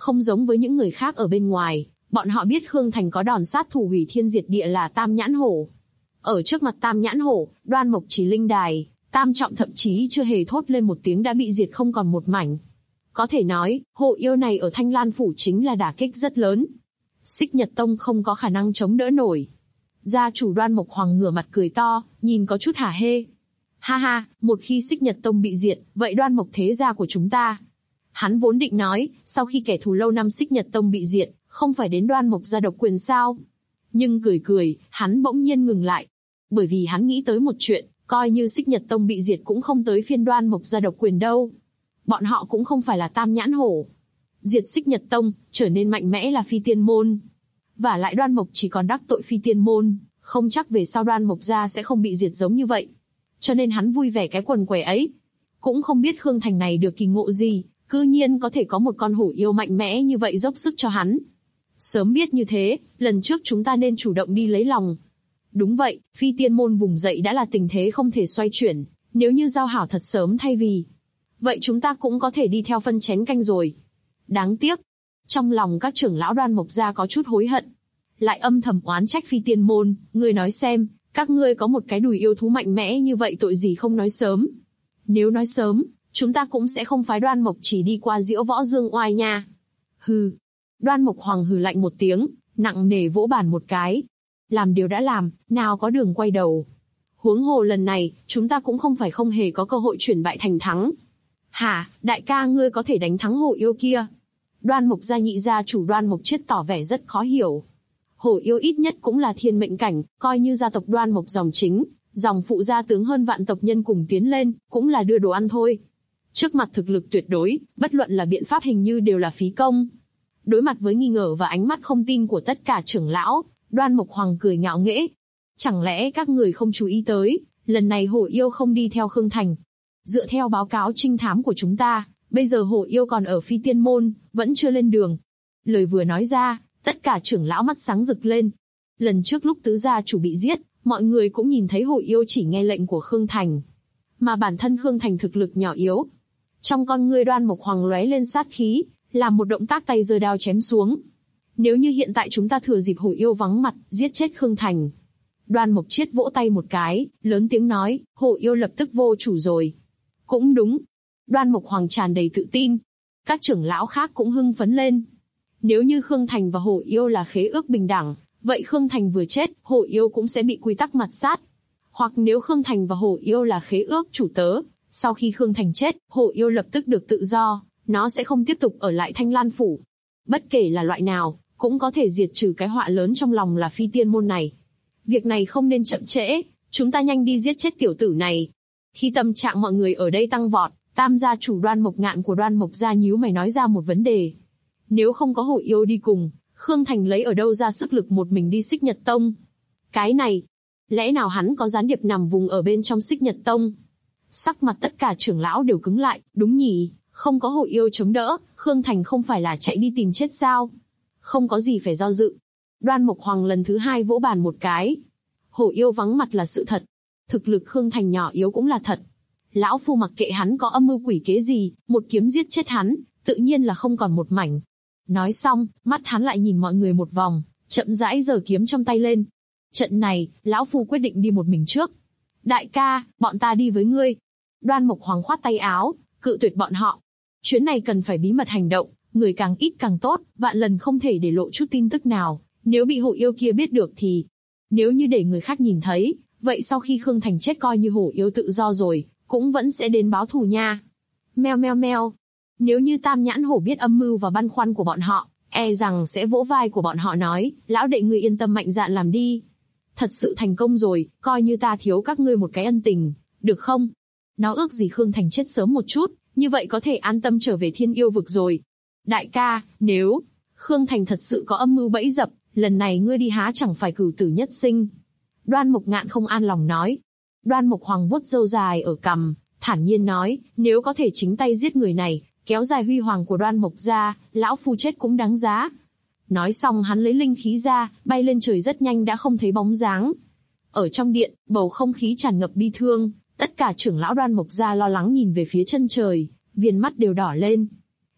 Không giống với những người khác ở bên ngoài, bọn họ biết Khương Thành có đòn sát thủ hủy thiên diệt địa là Tam Nhãn Hổ. Ở trước mặt Tam Nhãn Hổ, Đoan Mộc Chỉ linh đài, Tam Trọng thậm chí chưa hề thốt lên một tiếng đã bị diệt không còn một mảnh. Có thể nói, hộ yêu này ở Thanh Lan Phủ chính là đả kích rất lớn. Xích Nhật Tông không có khả năng chống đỡ nổi. Gia chủ Đoan Mộc Hoàng ngửa mặt cười to, nhìn có chút hả hê. Ha ha, một khi Xích Nhật Tông bị diệt, vậy Đoan Mộc thế gia của chúng ta. Hắn vốn định nói, sau khi kẻ thù lâu năm Xích Nhật Tông bị diệt, không phải đến Đoan Mộc gia độc quyền sao? Nhưng cười, hắn bỗng nhiên ngừng lại. Bởi vì hắn nghĩ tới một chuyện, coi như Xích Nhật Tông bị diệt cũng không tới phiên Đoan Mộc gia độc quyền đâu. Bọn họ cũng không phải là Tam Nhãn Hổ. Diệt Xích Nhật Tông, trở nên mạnh mẽ là Phi Tiên Môn. Và lại Đoan Mộc chỉ còn đắc tội Phi Tiên Môn, không chắc về sau Đoan Mộc gia sẽ không bị diệt giống như vậy. Cho nên hắn vui vẻ cái quần què ấy. Cũng không biết Khương Thành này được kỳ ngộ gì, cư nhiên có thể có một con hổ yêu mạnh mẽ như vậy dốc sức cho hắn. Sớm biết như thế, lần trước chúng ta nên chủ động đi lấy lòng. Đúng vậy, Phi Tiên Môn vùng dậy đã là tình thế không thể xoay chuyển, nếu như giao hảo thật sớm thay vì. Vậy chúng ta cũng có thể đi theo phân chén canh rồi. Đáng tiếc. Trong lòng các trưởng lão Đoan Mộc gia có chút hối hận. Lại âm thầm oán trách Phi Tiên Môn, ngươi nói xem, các ngươi có một cái đùi yêu thú mạnh mẽ như vậy tội gì không nói sớm. Nếu nói sớm, chúng ta cũng sẽ không phái Đoan Mộc Chỉ đi qua Diễu Võ Dương Oai nha. Hừ. Đoan Mộc Hoàng hừ lạnh một tiếng, nặng nề vỗ bàn một cái. Làm điều đã làm, nào có đường quay đầu. Huống hồ lần này, chúng ta cũng không phải không hề có cơ hội chuyển bại thành thắng. Hả, đại ca ngươi có thể đánh thắng hổ yêu kia? Đoan Mộc gia nhị gia chủ Đoan Mộc Chiết tỏ vẻ rất khó hiểu. Hổ yêu ít nhất cũng là thiên mệnh cảnh, coi như gia tộc Đoan Mộc dòng chính, dòng phụ gia tướng hơn vạn tộc nhân cùng tiến lên, cũng là đưa đồ ăn thôi. Trước mặt thực lực tuyệt đối, bất luận là biện pháp hình như đều là phí công. Đối mặt với nghi ngờ và ánh mắt không tin của tất cả trưởng lão, Đoan Mộc Hoàng cười ngạo nghễ. Chẳng lẽ các người không chú ý tới, lần này hổ yêu không đi theo Khương Thành. Dựa theo báo cáo trinh thám của chúng ta, bây giờ hổ yêu còn ở Phi Tiên Môn, vẫn chưa lên đường. Lời vừa nói ra, tất cả trưởng lão mắt sáng rực lên. Lần trước lúc tứ gia chủ bị giết, mọi người cũng nhìn thấy hổ yêu chỉ nghe lệnh của Khương Thành. Mà bản thân Khương Thành thực lực nhỏ yếu. Trong con ngươi Đoan Mộc Hoàng lóe lên sát khí, làm một động tác tay giơ đao chém xuống. Nếu như hiện tại chúng ta thừa dịp hổ yêu vắng mặt, giết chết Khương Thành. Đoan Mộc Chiết vỗ tay một cái, lớn tiếng nói, hổ yêu lập tức vô chủ rồi. Cũng đúng. Đoan Mộc Hoàng tràn đầy tự tin. Các trưởng lão khác cũng hưng phấn lên. Nếu như Khương Thành và hổ yêu là khế ước bình đẳng, vậy Khương Thành vừa chết, hổ yêu cũng sẽ bị quy tắc mạt sát. Hoặc nếu Khương Thành và hổ yêu là khế ước chủ tớ, sau khi Khương Thành chết, hổ yêu lập tức được tự do, nó sẽ không tiếp tục ở lại Thanh Lan Phủ. Bất kể là loại nào, cũng có thể diệt trừ cái họa lớn trong lòng là Phi Tiên Môn này. Việc này không nên chậm trễ, chúng ta nhanh đi giết chết tiểu tử này. Khi tâm trạng mọi người ở đây tăng vọt, Tam gia chủ Đoan Mộc Ngạn của Đoan Mộc gia nhíu mày nói ra một vấn đề. Nếu không có hổ yêu đi cùng, Khương Thành lấy ở đâu ra sức lực một mình đi Xích Nhật Tông? Cái này, lẽ nào hắn có gián điệp nằm vùng ở bên trong Xích Nhật Tông? Sắc mặt tất cả trưởng lão đều cứng lại, đúng nhỉ, không có hổ yêu chống đỡ, Khương Thành không phải là chạy đi tìm chết sao? Không có gì phải do dự. Đoan Mộc Hoàng lần thứ hai vỗ bàn một cái. Hổ yêu vắng mặt là sự thật. Thực lực Khương Thành nhỏ yếu cũng là thật. Lão phu mặc kệ hắn có âm mưu quỷ kế gì, một kiếm giết chết hắn, tự nhiên là không còn một mảnh. Nói xong, mắt hắn lại nhìn mọi người một vòng, chậm rãi giơ kiếm trong tay lên. Trận này, lão phu quyết định đi một mình trước. Đại ca, bọn ta đi với ngươi. Đoan Mộc Hoàng khoát tay áo, cự tuyệt bọn họ. Chuyến này cần phải bí mật hành động, người càng ít càng tốt, vạn lần không thể để lộ chút tin tức nào. Nếu bị hổ yêu kia biết được thì, nếu như để người khác nhìn thấy, vậy sau khi Khương Thành chết coi như hổ yêu tự do rồi, cũng vẫn sẽ đến báo thù nha. Meo meo meo. Nếu như Tam Nhãn Hổ biết âm mưu và băn khoăn của bọn họ, e rằng sẽ vỗ vai của bọn họ nói, lão đệ ngươi yên tâm mạnh dạn làm đi. Thật sự thành công rồi, coi như ta thiếu các ngươi một cái ân tình, được không? Nó ước gì Khương Thành chết sớm một chút, như vậy có thể an tâm trở về Thiên Yêu Vực rồi. Đại ca, nếu Khương Thành thật sự có âm mưu bẫy dập, lần này ngươi đi há chẳng phải cửu tử nhất sinh. Đoan Mộc Ngạn không an lòng nói. Đoan Mộc Hoàng vuốt râu dài ở cằm, thản nhiên nói, nếu có thể chính tay giết người này, kéo dài huy hoàng của Đoan Mộc gia, lão phu chết cũng đáng giá. Nói xong hắn lấy linh khí ra, bay lên trời rất nhanh đã không thấy bóng dáng. Ở trong điện, bầu không khí tràn ngập bi thương, tất cả trưởng lão Đoan Mộc gia lo lắng nhìn về phía chân trời, viền mắt đều đỏ lên.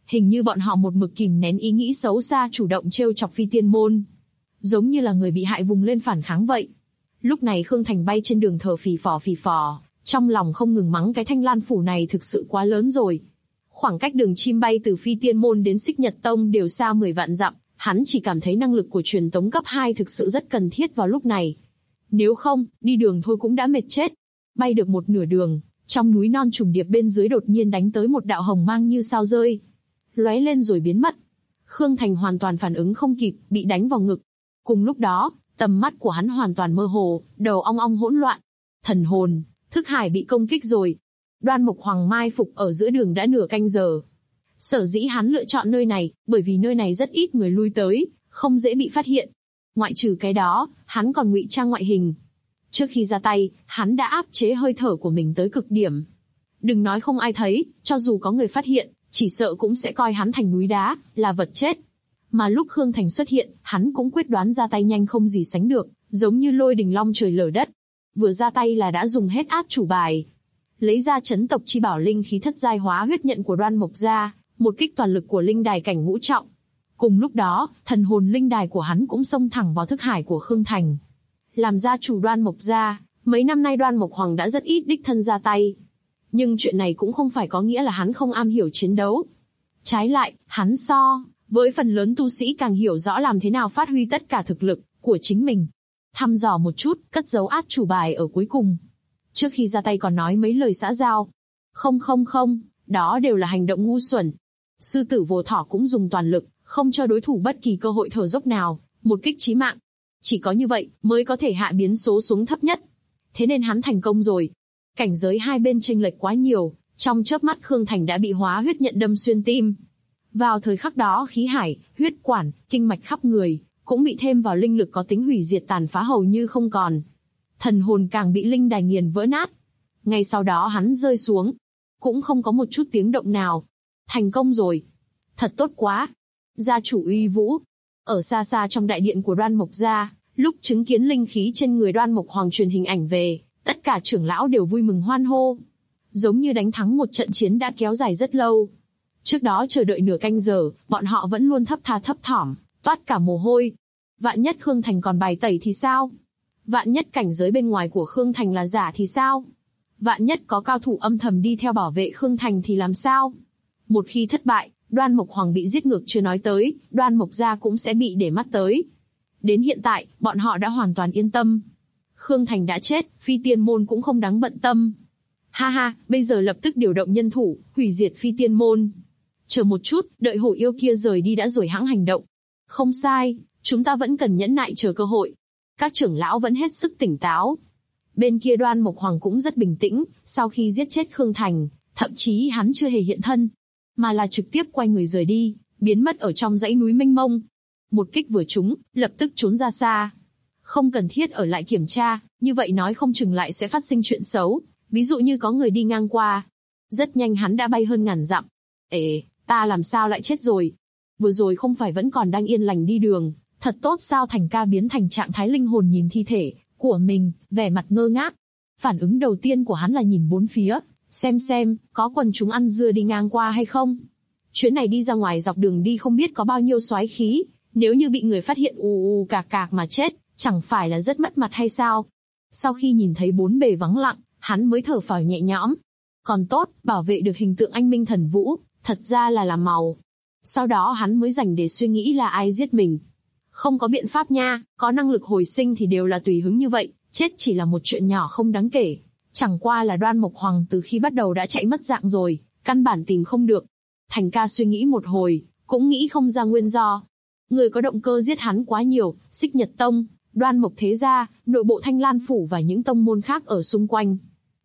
Hình như bọn họ một mực kìm nén ý nghĩ xấu xa chủ động trêu chọc Phi Tiên Môn. Giống như là người bị hại vùng lên phản kháng vậy. Lúc này Khương Thành bay trên đường thở phì phò, trong lòng không ngừng mắng cái Thanh Lan Phủ này thực sự quá lớn rồi. Khoảng cách đường chim bay từ Phi Tiên Môn đến Xích Nhật Tông đều xa 10 vạn dặm, hắn chỉ cảm thấy năng lực của truyền tống cấp 2 thực sự rất cần thiết vào lúc này. Nếu không, đi đường thôi cũng đã mệt chết. Bay được một nửa đường, trong núi non trùng điệp bên dưới đột nhiên đánh tới một đạo hồng mang như sao rơi. Lóe lên rồi biến mất. Khương Thành hoàn toàn phản ứng không kịp, bị đánh vào ngực. Cùng lúc đó, tầm mắt của hắn hoàn toàn mơ hồ, đầu ong ong hỗn loạn. Thần hồn, thức hải bị công kích rồi. Đoan Mục Hoàng mai phục ở giữa đường đã nửa canh giờ. Sở dĩ hắn lựa chọn nơi này, bởi vì nơi này rất ít người lui tới, không dễ bị phát hiện. Ngoại trừ cái đó, hắn còn ngụy trang ngoại hình. Trước khi ra tay, hắn đã áp chế hơi thở của mình tới cực điểm. Đừng nói không ai thấy, cho dù có người phát hiện, chỉ sợ cũng sẽ coi hắn thành núi đá, là vật chết. Mà lúc Khương Thành xuất hiện, hắn cũng quyết đoán ra tay nhanh không gì sánh được, giống như lôi đình long trời lở đất. Vừa ra tay là đã dùng hết át chủ bài. Lấy ra chấn tộc chi bảo linh khí thất giai hóa huyết nhận của Đoan Mộc ra, một kích toàn lực của linh đài cảnh ngũ trọng. Cùng lúc đó, thần hồn linh đài của hắn cũng xông thẳng vào thức hải của Khương Thành. Làm gia chủ Đoan Mộc gia, mấy năm nay Đoan Mộc Hoàng đã rất ít đích thân ra tay. Nhưng chuyện này cũng không phải có nghĩa là hắn không am hiểu chiến đấu. Trái lại, hắn so với phần lớn tu sĩ càng hiểu rõ làm thế nào phát huy tất cả thực lực của chính mình. Thăm dò một chút, cất giấu át chủ bài ở cuối cùng. Trước khi ra tay còn nói mấy lời xã giao. Không, đó đều là hành động ngu xuẩn. Sư tử Vô Thỏ cũng dùng toàn lực, không cho đối thủ bất kỳ cơ hội thở dốc nào, một kích chí mạng. Chỉ có như vậy mới có thể hạ biến số xuống thấp nhất. Thế nên hắn thành công rồi. Cảnh giới hai bên chênh lệch quá nhiều, trong chớp mắt Khương Thành đã bị hóa huyết nhận đâm xuyên tim. Vào thời khắc đó khí hải, huyết quản, kinh mạch khắp người, cũng bị thêm vào linh lực có tính hủy diệt tàn phá hầu như không còn. Thần hồn càng bị linh đài nghiền vỡ nát. Ngay sau đó hắn rơi xuống, cũng không có một chút tiếng động nào. Thành công rồi. Thật tốt quá. Gia chủ uy vũ. Ở xa xa trong đại điện của Đoan Mộc gia, lúc chứng kiến linh khí trên người Đoan Mộc Hoàng truyền hình ảnh về, tất cả trưởng lão đều vui mừng hoan hô. Giống như đánh thắng một trận chiến đã kéo dài rất lâu. Trước đó chờ đợi nửa canh giờ, bọn họ vẫn luôn thấp tha thấp thỏm, toát cả mồ hôi. Vạn nhất Khương Thành còn bài tẩy thì sao? Vạn nhất cảnh giới bên ngoài của Khương Thành là giả thì sao? Vạn nhất có cao thủ âm thầm đi theo bảo vệ Khương Thành thì làm sao? Một khi thất bại, Đoan Mộc Hoàng bị giết ngược chưa nói tới, Đoan Mộc gia cũng sẽ bị để mắt tới. Đến hiện tại, bọn họ đã hoàn toàn yên tâm. Khương Thành đã chết, Phi Tiên Môn cũng không đáng bận tâm. Ha ha, bây giờ lập tức điều động nhân thủ, hủy diệt Phi Tiên Môn. Chờ một chút, đợi hổ yêu kia rời đi đã rồi hãng hành động. Không sai, chúng ta vẫn cần nhẫn nại chờ cơ hội. Các trưởng lão vẫn hết sức tỉnh táo. Bên kia Đoan Mộc Hoàng cũng rất bình tĩnh, sau khi giết chết Khương Thành, thậm chí hắn chưa hề hiện thân, mà là trực tiếp quay người rời đi, biến mất ở trong dãy núi mênh mông. Một kích vừa trúng, lập tức trốn ra xa. Không cần thiết ở lại kiểm tra, như vậy nói không chừng lại sẽ phát sinh chuyện xấu, ví dụ như có người đi ngang qua. Rất nhanh hắn đã bay hơn ngàn dặm. Ê, ta làm sao lại chết rồi? Vừa rồi không phải vẫn còn đang yên lành đi đường, thật tốt sao? Thành ca biến thành trạng thái linh hồn nhìn thi thể của mình, vẻ mặt ngơ ngác. Phản ứng đầu tiên của hắn là nhìn bốn phía, xem, có quần chúng ăn dưa đi ngang qua hay không. Chuyến này đi ra ngoài dọc đường đi không biết có bao nhiêu soái khí, nếu như bị người phát hiện cạc mà chết, chẳng phải là rất mất mặt hay sao? Sau khi nhìn thấy bốn bề vắng lặng, hắn mới thở phào nhẹ nhõm. Còn tốt, bảo vệ được hình tượng anh minh thần vũ, thật ra là làm màu. Sau đó hắn mới dành để suy nghĩ là ai giết mình. Không có biện pháp nha, có năng lực hồi sinh thì đều là tùy hứng như vậy, chết chỉ là một chuyện nhỏ không đáng kể. Chẳng qua là Đoan Mộc Hoàng từ khi bắt đầu đã chạy mất dạng rồi, căn bản tìm không được. Thành ca suy nghĩ một hồi, cũng nghĩ không ra nguyên do. Người có động cơ giết hắn quá nhiều, Xích Nhật Tông, Đoan Mộc Thế Gia, nội bộ Thanh Lan Phủ và những tông môn khác ở xung quanh.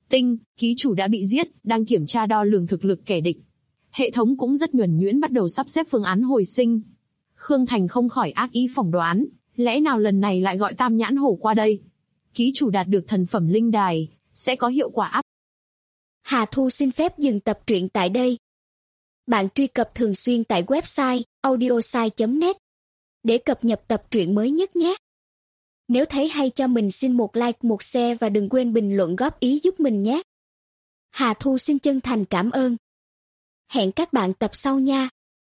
Ký chủ đã bị giết, đang kiểm tra đo lường thực lực kẻ địch. Hệ thống cũng rất nhuần nhuyễn bắt đầu sắp xếp phương án hồi sinh. Khương Thành không khỏi ác ý phỏng đoán, lẽ nào lần này lại gọi Tam Nhãn Hổ qua đây? Ký chủ đạt được thần phẩm linh đài, sẽ có hiệu quả áp. Hà Thu xin phép dừng tập truyện tại đây. Bạn truy cập thường xuyên tại website audiosai.net để cập nhật tập truyện mới nhất nhé. Nếu thấy hay cho mình xin một like, một share và đừng quên bình luận góp ý giúp mình nhé. Hà Thu xin chân thành cảm ơn. Hẹn các bạn tập sau nha.